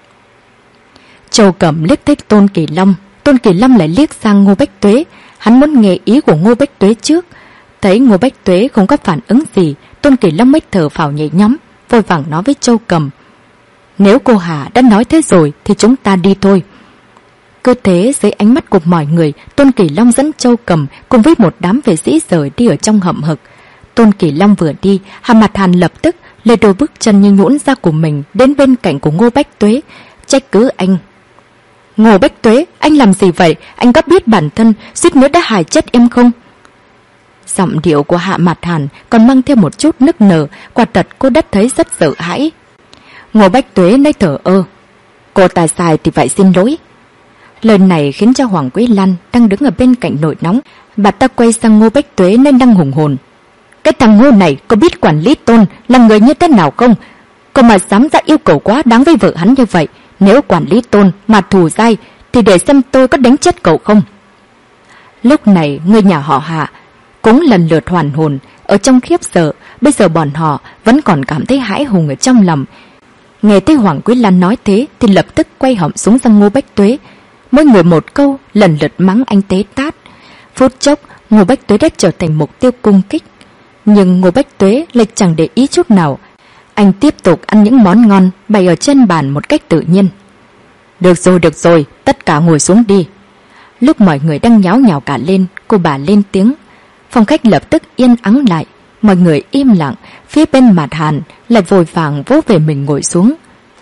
Châu Cẩm liếc thấy Tôn Kỳ Long, Tôn Kỳ Long lại liếc sang Ngô Bách Tuế. Hắn muốn nghe ý của Ngô Bách Tuế trước. Thấy Ngô Bách Tuế không có phản ứng gì, Tôn Kỳ Long mới thở phào nhẹ nhõm, vội vàng nói với Châu Cẩm. Nếu cô Hà đã nói thế rồi thì chúng ta đi thôi. Cứ thế dưới ánh mắt của mọi người, Tôn Kỳ Long dẫn Châu Cẩm cùng với một đám vệ sĩ rời đi ở trong hậm hực. Tôn Kỳ Long vừa đi, Hạ Mạt Hàn lập tức lê đôi bước chân như nhũn ra của mình đến bên cạnh của Ngô Bách Tuế, trách cứ anh. Ngô Bách Tuế, anh làm gì vậy? Anh có biết bản thân suýt nữa đã hại chết em không? Giọng điệu của Hạ Mạt Hàn còn mang thêm một chút nức nở, quả thật cô đã thấy rất sợ hãi. Ngô Bách Tuế nói thở ơ. Cô ta sai thì phải xin lỗi. Lời này khiến cho Hoàng Quý Lan đang đứng ở bên cạnh nổi nóng. Bà ta quay sang Ngô Bách Tuế nên đang hùng hồn. Cái thằng Ngô này có biết quản lý Tôn là người như thế nào không? Cô mà dám ra yêu cầu quá đáng với vợ hắn như vậy. Nếu quản lý Tôn mà thù dai thì để xem tôi có đánh chết cậu không. Lúc này người nhà họ Hạ cũng lần lượt hoàn hồn. Ở trong khiếp sợ, bây giờ bọn họ vẫn còn cảm thấy hãi hùng ở trong lòng. Nghe thấy Hoàng Quý Lan nói thế thì lập tức quay họng xuống sang Ngô Bách Tuế. Mỗi người một câu, lần lượt mắng anh tế tát. Phút chốc, Ngô Bách Tuế đã trở thành mục tiêu cung kích. Nhưng Ngô Bách Tuế lại chẳng để ý chút nào. Anh tiếp tục ăn những món ngon bày ở trên bàn một cách tự nhiên. Được rồi, được rồi, tất cả ngồi xuống đi. Lúc mọi người đang nháo nhào cả lên, cô bà lên tiếng. Phòng khách lập tức yên ắng lại. Mọi người im lặng, phía bên Mạt Hàn lại vội vàng vỗ về mình ngồi xuống.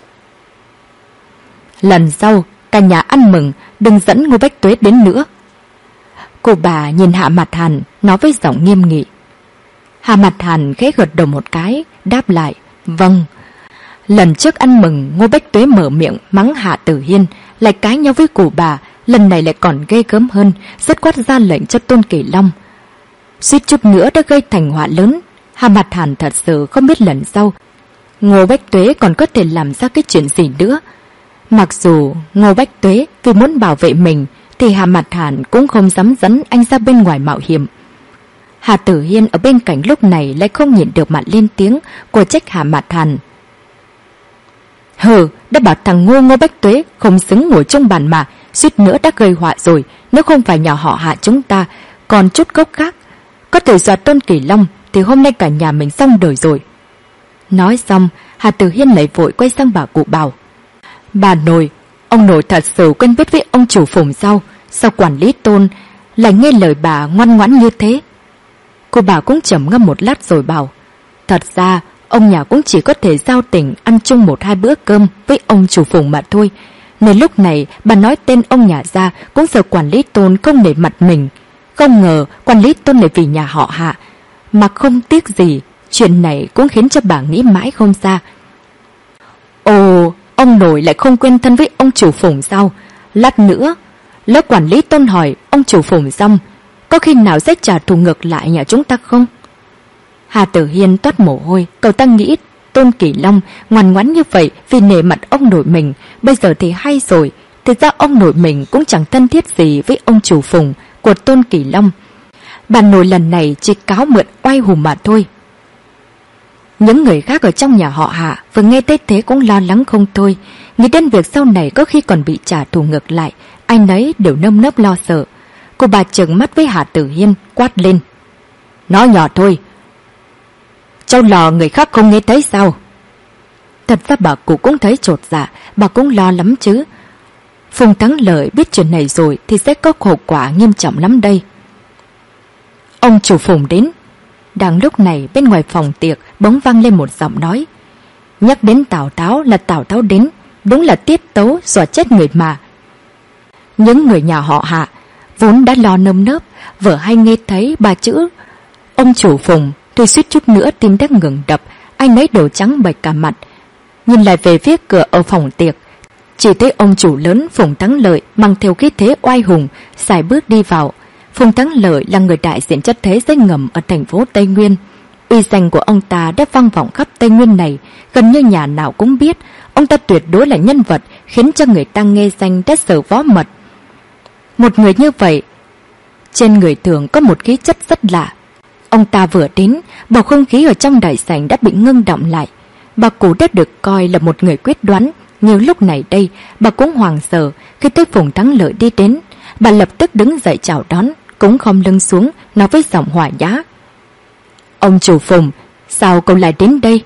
Lần sau, cả nhà ăn mừng, đừng dẫn Ngô Bách Tuế đến nữa. Cô bà nhìn Hạ Mạt Hàn, nói với giọng nghiêm nghị. Hạ Mạt Hàn khẽ gật đầu một cái, đáp lại, vâng. Lần trước ăn mừng, Ngô Bách Tuế mở miệng mắng Hạ Tử Hiên, lại cãi nhau với cụ bà, lần này lại còn ghê gớm hơn, dứt khoát ra lệnh cho Tôn Kỳ Long. Suýt chút nữa đã gây thành họa lớn. Hà Mặt Hàn thật sự không biết lần sau Ngô Bách Tuế còn có thể làm ra cái chuyện gì nữa. Mặc dù Ngô Bách Tuế vì muốn bảo vệ mình thì Hà Mặt Hàn cũng không dám dẫn anh ra bên ngoài mạo hiểm. Hà Tử Hiên ở bên cạnh lúc này lại không nhịn được mà lên tiếng của trách Hà Mặt Hàn. Hừ, đã bảo thằng ngu Ngô Bách Tuế không xứng ngồi trong bàn mà, suýt nữa đã gây họa rồi. Nếu không phải nhỏ họ Hạ chúng ta còn chút gốc khác có thể dọa Tôn Kỳ Long thì hôm nay cả nhà mình xong đời rồi. Nói xong, Hà Tử Hiên lại vội quay sang bà cụ bảo: Bà nội, ông nội thật sự quen biết với ông chủ Phùng sao? Sao quản lý Tôn lại nghe lời bà ngoan ngoãn như thế? Cô bà cũng trầm ngâm một lát rồi bảo: Thật ra ông nhà cũng chỉ có thể giao tình ăn chung một hai bữa cơm với ông chủ Phùng mà thôi. Nên lúc này bà nói tên ông nhà ra cũng sợ quản lý Tôn không nể mặt mình. Không ngờ quản lý Tôn lại vì nhà họ Hạ mà không tiếc gì. Chuyện này cũng khiến cho bà nghĩ mãi không ra. Ồ, ông nội lại không quen thân với ông chủ Phùng sao? Lát nữa lỡ quản lý Tôn hỏi ông chủ Phùng xong, có khi nào sẽ trả thù ngược lại nhà chúng ta không? Hà Tử Hiên toát mồ hôi. Cậu ta nghĩ Tôn Kỳ Long ngoan ngoãn như vậy vì nể mặt ông nội mình. Bây giờ thì hay rồi. Thực ra ông nội mình cũng chẳng thân thiết gì với ông chủ Phùng của Tôn Kỳ Long. Bà nội lần này chỉ cáo mượn oai hùng mà thôi. Những người khác ở trong nhà họ Hạ vừa nghe thấy thế cũng lo lắng không thôi. Nghĩ đến việc sau này có khi còn bị trả thù ngược lại, ai nấy đều nơm nớp lo sợ. Cô bà trợn mắt với Hà Tử Hiên quát lên: Nói nhỏ thôi, châu lò người khác không nghe thấy sao? Thật ra bà cụ cũng thấy chột dạ, bà cũng lo lắm chứ. Phùng Thắng Lợi biết chuyện này rồi thì sẽ có hậu quả nghiêm trọng lắm đây. Ông chủ Phùng đến. Đang lúc này bên ngoài phòng tiệc bỗng vang lên một giọng nói: Nhắc đến Tào Tháo là Tào Tháo đến, đúng là tiết tấu dọa chết người mà. Những người nhà họ Hạ vốn đã lo nơm nớp, vừa hay nghe thấy ba chữ ông chủ Phùng thì suýt chút nữa tim đắc ngừng đập, ai nấy đổ trắng bệch cả mặt. Nhìn lại về phía cửa ở phòng tiệc, chỉ thấy ông chủ lớn Phùng Thắng Lợi mang theo khí thế oai hùng sải bước đi vào. Phùng Thắng Lợi là người đại diện cho thế giới ngầm ở thành phố Tây Nguyên. Uy danh của ông ta đã vang vọng khắp Tây Nguyên này, gần như nhà nào cũng biết. Ông ta tuyệt đối là nhân vật khiến cho người ta nghe danh đã sợ vó mật. Một người như vậy, trên người thường có một khí chất rất lạ. Ông ta vừa đến, bầu không khí ở trong đại sảnh đã bị ngưng động lại. Bà cụ đã được coi là một người quyết đoán, nhưng lúc này đây bà cũng hoảng sợ khi thấy Phùng Thắng Lợi đi đến. Bà lập tức đứng dậy chào đón, cũng khom lưng xuống nói với giọng hòa nhã: Ông chủ Phùng, sao cậu lại đến đây?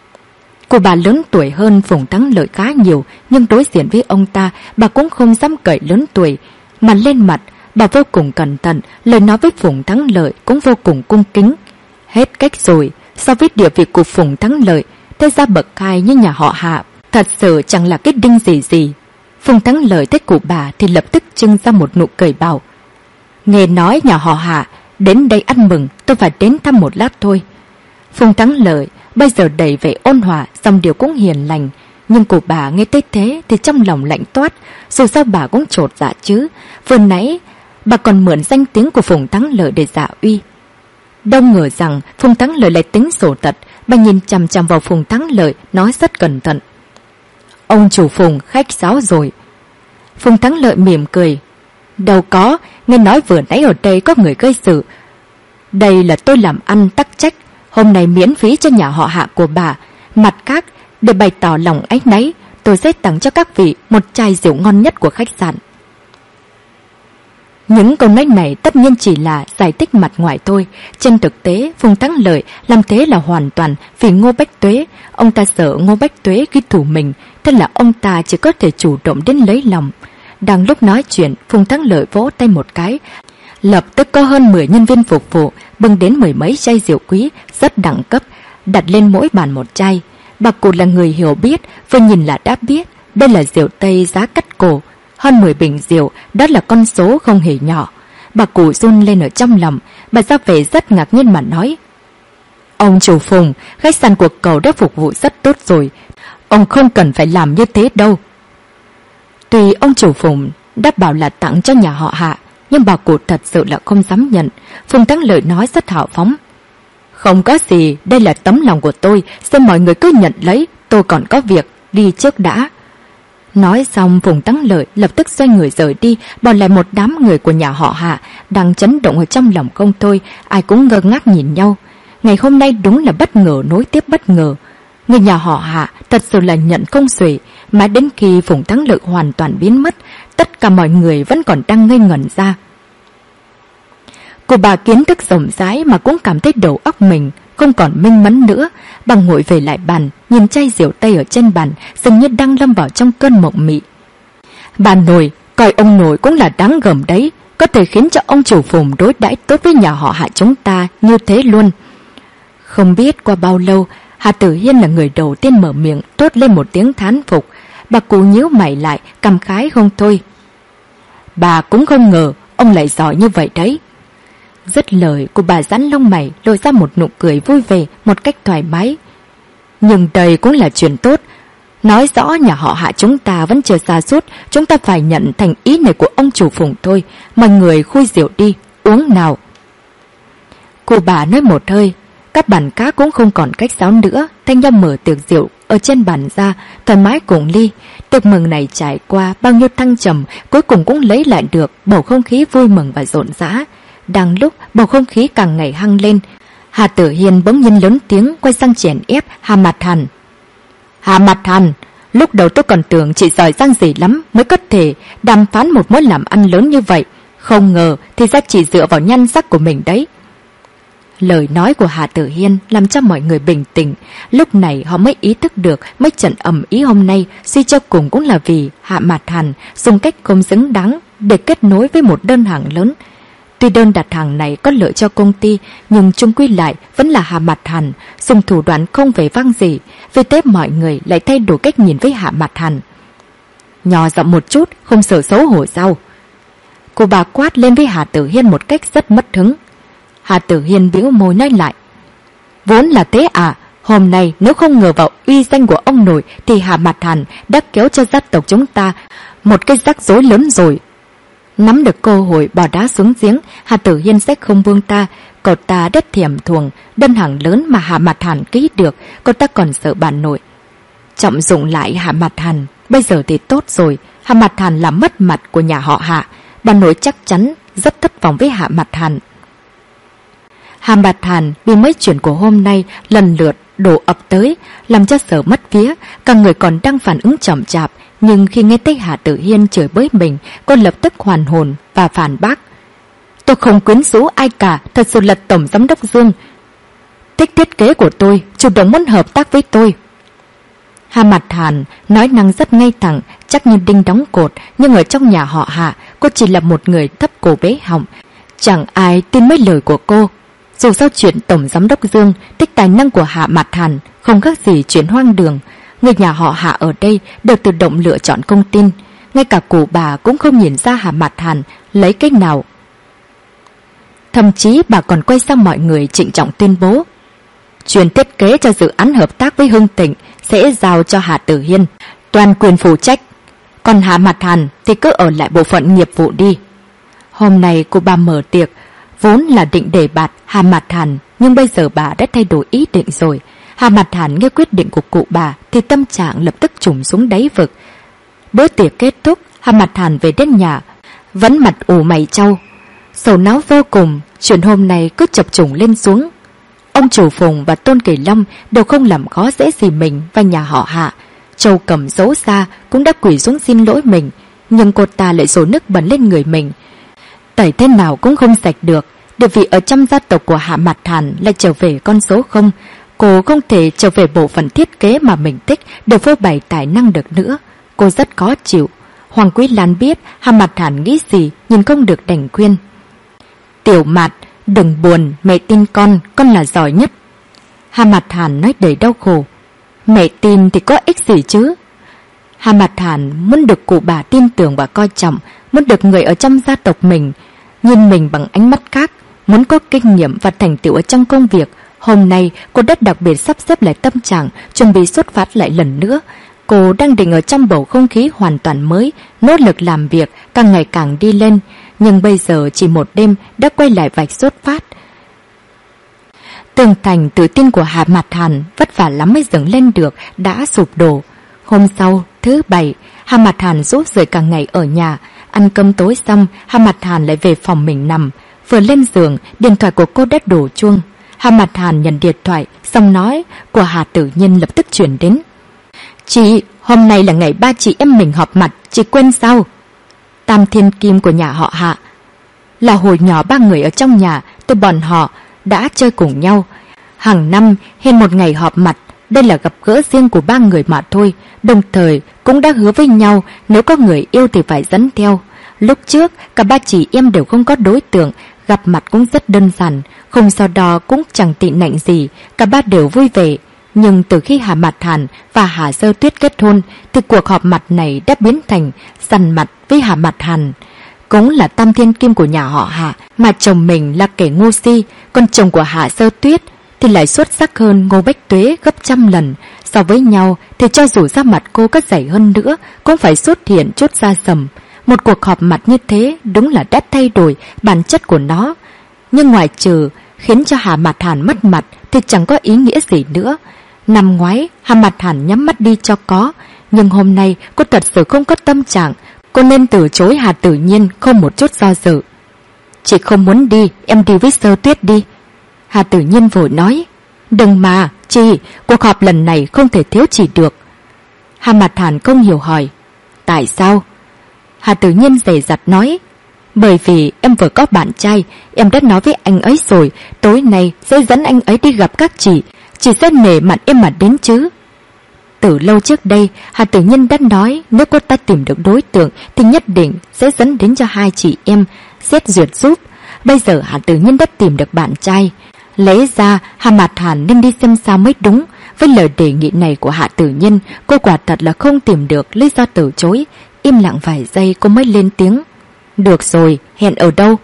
Cô bà lớn tuổi hơn Phùng Thắng Lợi khá nhiều, nhưng đối diện với ông ta bà cũng không dám cậy lớn tuổi, mà lên mặt bà vô cùng cẩn thận, lời nói với Phùng Thắng Lợi cũng vô cùng cung kính. Hết cách rồi, so với địa vị của Phùng Thắng Lợi, thế ra bậc hai như nhà họ Hạ thật sự chẳng là cái đinh gì gì. Phùng Thắng Lợi thấy cụ bà thì lập tức trưng ra một nụ cười bảo: Nghe nói nhà họ Hạ đến đây ăn mừng, tôi phải đến thăm một lát thôi. Phùng Thắng Lợi bây giờ đầy vẻ ôn hòa, dòng điều cũng hiền lành, nhưng cụ bà nghe thấy thế thì trong lòng lạnh toát. Dù sao bà cũng chột dạ chứ, vừa nãy bà còn mượn danh tiếng của Phùng Thắng Lợi để giả uy. Đâu ngờ rằng Phùng Thắng Lợi lại tính sổ tật. Bà nhìn chằm chằm vào Phùng Thắng Lợi nói rất cẩn thận: Ông chủ Phùng khách sáo rồi. Phùng Thắng Lợi mỉm cười: Đâu có, nghe nói vừa nãy ở đây có người gây sự. Đây là tôi làm ăn tắc trách, hôm nay miễn phí cho nhà họ Hạ của bà. Mặt khác, để bày tỏ lòng áy náy, tôi sẽ tặng cho các vị một chai rượu ngon nhất của khách sạn. Những câu nói này tất nhiên chỉ là giải thích mặt ngoài thôi. Trên thực tế, Phùng Thắng Lợi làm thế là hoàn toàn vì Ngô Bách Tuế. Ông ta sợ Ngô Bách Tuế ghi thù mình, thế là ông ta chỉ có thể chủ động đến lấy lòng. Đang lúc nói chuyện, Phùng Thắng Lợi vỗ tay một cái, lập tức có hơn mười nhân viên phục vụ bưng đến mười mấy chai rượu quý rất đẳng cấp, đặt lên mỗi bàn một chai. Bà cụ là người hiểu biết, vừa nhìn là đã biết đây là rượu Tây giá cắt cổ. Hơn mười bình rượu, đó là con số không hề nhỏ. Bà cụ run lên ở trong lòng, bà ra vẻ rất ngạc nhiên mà nói: Ông chủ Phùng, khách sạn của cậu đã phục vụ rất tốt rồi, ông không cần phải làm như thế đâu. Tuy ông chủ Phùng đã bảo là tặng cho nhà họ Hạ, nhưng bà cụ thật sự là không dám nhận. Phùng Thắng Lợi nói rất hào phóng. Không có gì, đây là tấm lòng của tôi, xin mọi người cứ nhận lấy, tôi còn có việc, đi trước đã. Nói xong Phùng Thắng Lợi lập tức xoay người rời đi, bỏ lại một đám người của nhà họ Hạ đang chấn động ở trong lòng không thôi, ai cũng ngơ ngác nhìn nhau. Ngày hôm nay đúng là bất ngờ nối tiếp bất ngờ. Người nhà họ Hạ thật sự là nhận không xuể, mãi đến khi Phùng Thắng Lợi hoàn toàn biến mất, tất cả mọi người vẫn còn đang ngây ngẩn ra. Cô bà kiến thức rộng rãi mà cũng cảm thấy đầu óc mình không còn minh mẫn nữa. Bà ngồi về lại bàn, nhìn chai rượu tây ở trên bàn, dường như đang lâm vào trong cơn mộng mị. Bà nội, coi ông nội cũng là đáng gờm đấy, có thể khiến cho ông chủ Phùng đối đãi tốt với nhà họ Hạ chúng ta như thế luôn. Không biết qua bao lâu, Hà Tử Hiên là người đầu tiên mở miệng thốt lên một tiếng thán phục. Bà cụ nhíu mày lại, cảm khái không thôi. Bà cũng không ngờ ông lại giỏi như vậy đấy. Dứt lời, cô bà giãn lông mày, lộ ra một nụ cười vui vẻ, một cách thoải mái. Nhưng đây cũng là chuyện tốt. Nói rõ nhà họ Hạ chúng ta vẫn chưa xa suốt, chúng ta phải nhận thành ý này của ông chủ Phùng thôi. Mọi người khui rượu đi, uống nào. Cô bà nói một hơi, các bàn cá cũng không còn cách sáo nữa. Thanh Nhâm mở tiệc rượu ở trên bàn ra, thoải mái cùng ly. Tiệc mừng này trải qua bao nhiêu thăng trầm, cuối cùng cũng lấy lại được bầu không khí vui mừng và rộn rã. Đang lúc bầu không khí càng ngày hăng lên, Hà Tử Hiên bỗng nhiên lớn tiếng quay sang chèn ép Hà Mạt Hàn. Hà Mạt Hàn, lúc đầu tôi còn tưởng chị giỏi giang gì lắm mới có thể đàm phán một mối làm ăn lớn như vậy, không ngờ thì ra chỉ dựa vào nhan sắc của mình đấy. Lời nói của Hà Tử Hiên làm cho mọi người bình tĩnh. Lúc này họ mới ý thức được mấy trận ầm ĩ hôm nay suy cho cùng cũng là vì Hạ Mạt Hàn dùng cách không xứng đáng để kết nối với một đơn hàng lớn. Tuy đơn đặt hàng này có lợi cho công ty, nhưng chung quy lại vẫn là Hạ Mạt Hàn dùng thủ đoạn không vẻ vang gì. Vì thế mọi người lại thay đổi cách nhìn với Hạ Mạt Hàn. Nhỏ giọng một chút, không sợ xấu hổ sao? Cô bà quát lên với Hà Tử Hiên một cách rất mất hứng. Hà Tử Hiên bĩu môi nói lại. Vốn là thế à, hôm nay nếu không ngờ vào uy danh của ông nội thì Hà Mạt Hàn đã kéo cho gia tộc chúng ta một cái rắc rối lớn rồi. Nắm được cơ hội bỏ đá xuống giếng, Hà Tử Hiên sẽ không buông ta. Cậu ta đất thèm thuồng, đơn hàng lớn mà Hà Mạt Hàn ký được, cậu ta còn sợ bà nội trọng dụng lại Hà Mạt Hàn. Bây giờ thì tốt rồi, Hà Mạt Hàn làm mất mặt của nhà họ Hạ, bà nội chắc chắn rất thất vọng với Hà Mạt Hàn. Hà Mạt Hàn vì mấy chuyện của hôm nay lần lượt đổ ập tới, làm cho sợ mất vía, cả người còn đang phản ứng chậm chạp. Nhưng khi nghe thấy Hà Tử Hiên chửi bới mình, cô lập tức hoàn hồn và phản bác. Tôi không quyến rũ ai cả, thật sự là Tổng Giám đốc Dương thích thiết kế của tôi, chủ động muốn hợp tác với tôi. Hà Mạt Hàn nói năng rất ngay thẳng, chắc như đinh đóng cột, nhưng ở trong nhà họ Hạ, cô chỉ là một người thấp cổ bé họng, chẳng ai tin mấy lời của cô. Dù sao chuyện Tổng Giám đốc Dương thích tài năng của Hạ Mạt Hàn không khác gì chuyện hoang đường. Người nhà họ Hạ ở đây đều tự động lựa chọn công tin. Ngay cả cụ bà cũng không nhìn ra Hạ Mạt Hàn lấy cách nào. Thậm chí bà còn quay sang mọi người trịnh trọng tuyên bố. Chuyện thiết kế cho dự án hợp tác với Hưng Tịnh sẽ giao cho Hà Tử Hiên, toàn quyền phụ trách. Còn Hạ Mạt Hàn thì cứ ở lại bộ phận nghiệp vụ đi. Hôm nay cô bà mở tiệc, vốn là định đề bạt Hà Mạt Hàn, nhưng bây giờ bà đã thay đổi ý định rồi. Hà Mạt Hàn nghe quyết định của cụ bà thì tâm trạng lập tức trùng xuống đáy vực. Bữa tiệc kết thúc, Hà Mạt Hàn về đến nhà vẫn mặt ủ mày trao, sầu não vô cùng. Chuyện hôm nay cứ chập trùng lên xuống. Ông chủ Phùng và Tôn Kỳ Long đều không làm khó dễ gì mình và nhà họ Hạ. Châu Cầm giấu xa cũng đã quỳ xuống xin lỗi mình, nhưng cô ta lại đổ nước bẩn lên người mình. Tẩy thế nào cũng không sạch được. Địa vị ở trong gia tộc của Hạ Mạt Hàn lại trở về con số không. Cô không thể trở về bộ phận thiết kế mà mình thích để phô bày tài năng được nữa. Cô rất khó chịu. Hoàng Quý Lan biết Hà Mạt Hàn nghĩ gì, nhưng không được đành khuyên. Tiểu Mạt, đừng buồn, mẹ tin con, con là giỏi nhất. Hà Mạt Hàn nói đầy đau khổ. Mẹ tin thì có ích gì chứ? Hà Mạt Hàn muốn được cụ bà tin tưởng và coi trọng, muốn được người ở trong gia tộc mình nhìn mình bằng ánh mắt khác, muốn có kinh nghiệm và thành tựu ở trong công việc. Hôm nay cô đã đặc biệt sắp xếp lại tâm trạng, chuẩn bị xuất phát lại lần nữa. Cô đang định ở trong bầu không khí hoàn toàn mới, nỗ lực làm việc, càng ngày càng đi lên. Nhưng bây giờ chỉ một đêm đã quay lại vạch xuất phát. Tường thành tự tin của Hà Mạt Hàn vất vả lắm mới dựng lên được đã sụp đổ. Hôm sau, thứ bảy, Hà Mạt Hàn rút rời cả ngày ở nhà. Ăn cơm tối xong, Hà Mạt Hàn lại về phòng mình nằm. Vừa lên giường, điện thoại của cô đã đổ chuông. Hà Mạt Hàn nhận điện thoại, xong nói của Hà Tử Nhiên lập tức chuyển đến. Chị, hôm nay là ngày ba chị em mình họp mặt, chị quên sao? Tam thiên kim của nhà họ Hạ. Là hồi nhỏ ba người ở trong nhà, tụi bọn họ đã chơi cùng nhau. Hàng năm, hẹn một ngày họp mặt, đây là gặp gỡ riêng của ba người mà thôi. Đồng thời, cũng đã hứa với nhau nếu có người yêu thì phải dẫn theo. Lúc trước, cả ba chị em đều không có đối tượng, gặp mặt cũng rất đơn giản, không sau đó cũng chẳng tị nạnh gì, cả ba đều vui vẻ. Nhưng từ khi Hà Mạt Hàn và Hà Sơ Tuyết kết hôn, thì cuộc họp mặt này đã biến thành săn mặt với Hà Mạt Hàn. Cũng là tam thiên kim của nhà họ Hà, mà chồng mình là kẻ ngu si, còn chồng của Hà Sơ Tuyết thì lại xuất sắc hơn Ngô Bách Tuế gấp trăm lần. So với nhau thì cho dù da mặt cô có dày hơn nữa, cũng phải xuất hiện chút da sầm. Một cuộc họp mặt như thế đúng là đã thay đổi bản chất của nó. Nhưng ngoài trừ khiến cho Hà Mạt Hàn mất mặt thì chẳng có ý nghĩa gì nữa. Năm ngoái, Hà Mạt Hàn nhắm mắt đi cho có, nhưng hôm nay cô thật sự không có tâm trạng. Cô nên từ chối Hà Tử Nhiên không một chút do dự. Chị không muốn đi, em đi với Sơ Tuyết đi. Hà Tử Nhiên vội nói. Đừng mà, chị, cuộc họp lần này không thể thiếu chị được. Hà Mạt Hàn không hiểu hỏi. Tại sao? Hà Tử Nhiên dè dặt nói. Bởi vì em vừa có bạn trai, em đã nói với anh ấy rồi, tối nay sẽ dẫn anh ấy đi gặp các chị. Chị sẽ nể mặt em mà đến chứ. Từ lâu trước đây, Hà Tử Nhiên đã nói nếu cô ta tìm được đối tượng thì nhất định sẽ dẫn đến cho hai chị em xét duyệt giúp. Bây giờ Hà Tử Nhiên đã tìm được bạn trai. Lẽ ra Hà Mạt Hàn nên đi xem sao mới đúng. Với lời đề nghị này của Hà Tử Nhiên, cô quả thật là không tìm được lý do từ chối. Im lặng vài giây cô mới lên tiếng. Được rồi, hẹn ở đâu?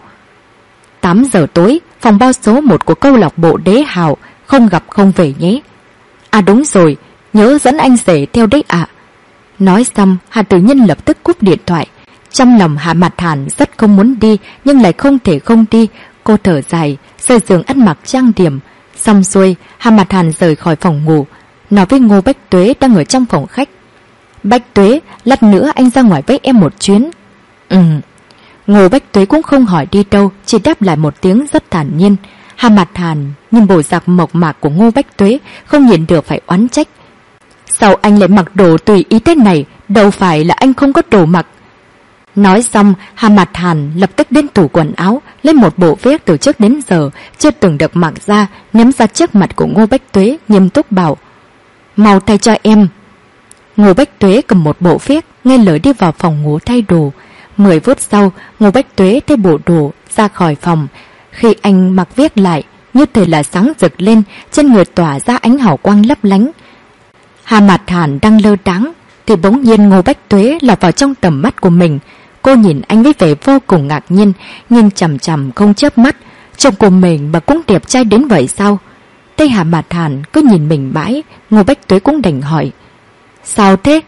tám giờ tối, phòng bao số một của câu lạc bộ Đế Hào. Không gặp không về nhé. À đúng rồi, nhớ dẫn anh rể theo đấy ạ. Nói xong, Hà Tử Nhiên lập tức cúp điện thoại. Trong lòng Hà Mạt Hàn rất không muốn đi, nhưng lại không thể không đi. Cô thở dài, rời giường ăn mặc trang điểm. Xong xuôi, Hà Mạt Hàn rời khỏi phòng ngủ, nói với Ngô Bách Tuế đang ở trong phòng khách. Bách Tuế, lát nữa anh ra ngoài với em một chuyến. Ừ. Ngô Bách Tuế cũng không hỏi đi đâu, chỉ đáp lại một tiếng rất thản nhiên. Hà Mạt Hàn nhìn bộ dạng mộc mạc của Ngô Bách Tuế, không nhìn được phải oán trách. Sao anh lại mặc đồ tùy ý thế này? Đâu phải là anh không có đồ mặc. Nói xong, Hà Mạt Hàn lập tức đến tủ quần áo, lấy một bộ vest từ trước đến giờ chưa từng được mặc ra, ném ra trước mặt của Ngô Bách Tuế, nghiêm túc bảo. Mau thay cho em. Ngô Bách Tuế cầm một bộ vest, nghe lời đi vào phòng ngủ thay đồ. Mười phút sau, Ngô Bách Tuế thay bộ đồ ra khỏi phòng. Khi anh mặc vest lại, như thể là sáng rực lên, trên người tỏa ra ánh hào quang lấp lánh. Hà Mạt Hàn đang lơ đãng thì bỗng nhiên Ngô Bách Tuế lọt vào trong tầm mắt của mình. Cô nhìn anh với vẻ vô cùng ngạc nhiên, nhìn chằm chằm không chớp mắt. Chồng của mình mà cũng đẹp trai đến vậy sao? Tây Hà Mạt Hàn cứ nhìn mình mãi, Ngô Bách Tuế cũng đành hỏi. Sao thế?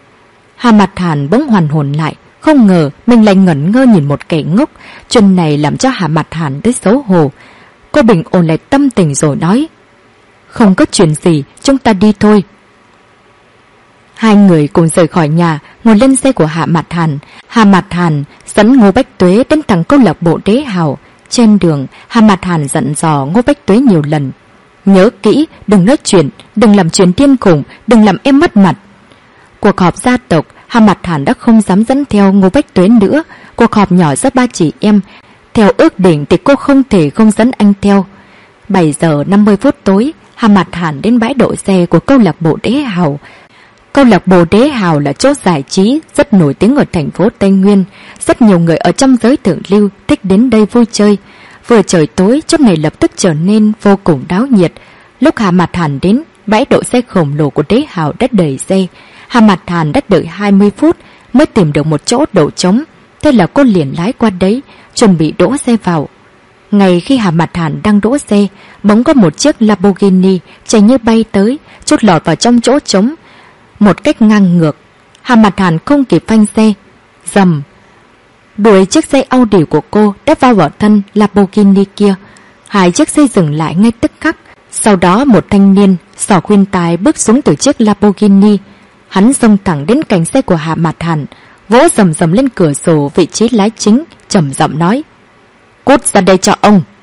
Hà Mạt Hàn bỗng hoàn hồn lại, không ngờ mình lại ngẩn ngơ nhìn một kẻ ngốc. Chuyện này làm cho Hà Mạt Hàn tới xấu hổ. Cô bình ổn lại tâm tình rồi nói. Không có chuyện gì, chúng ta đi thôi. Hai người cùng rời khỏi nhà, ngồi lên xe của Hà Mạt Hàn. Hà Mạt Hàn dẫn Ngô Bách Tuế đến thẳng câu lạc bộ Đế Hào. Trên đường, Hà Mạt Hàn dặn dò Ngô Bách Tuế nhiều lần. Nhớ kỹ, đừng nói chuyện, đừng làm chuyện điên khủng, đừng làm em mất mặt. Cuộc họp gia tộc, Hà Mạt Hàn đã không dám dẫn theo Ngô Bách Tuế nữa. Cuộc họp nhỏ giữa ba chị em. Theo ước định thì cô không thể không dẫn anh theo. bảy giờ năm mươi phút tối, Hà Mạt Hàn đến bãi đỗ xe của câu lạc bộ Đế Hào. Câu lạc bộ Đế Hào là chỗ giải trí rất nổi tiếng ở thành phố Tây Nguyên. Rất nhiều người ở trong giới thượng lưu thích đến đây vui chơi. Vừa trời tối, chỗ này lập tức trở nên vô cùng náo nhiệt. Lúc Hà Mạt Hàn đến, bãi đỗ xe khổng lồ của Đế Hào đã đầy xe. Hà Mạt Hàn đã đợi hai mươi phút mới tìm được một chỗ đậu trống. Thế là cô liền lái qua đấy, chuẩn bị đỗ xe vào. Ngay khi Hà Mạt Hàn đang đỗ xe, bỗng có một chiếc Lamborghini chạy như bay tới, chốt lọt vào trong chỗ trống. một cách ngang ngược. Hà Mặt Hàn không kịp phanh xe, rầm, đuổi chiếc xe Audi của cô đã vào vào thân Lamborghini kia. Hai chiếc xe dừng lại ngay tức khắc. Sau đó một thanh niên xỏ khuyên tai bước xuống từ chiếc Lamborghini. Hắn xông thẳng đến cạnh xe của Hạ Mạt Hàn, vỗ rầm rầm lên cửa sổ vị trí lái chính, trầm giọng nói: "Cút ra đây cho ông!"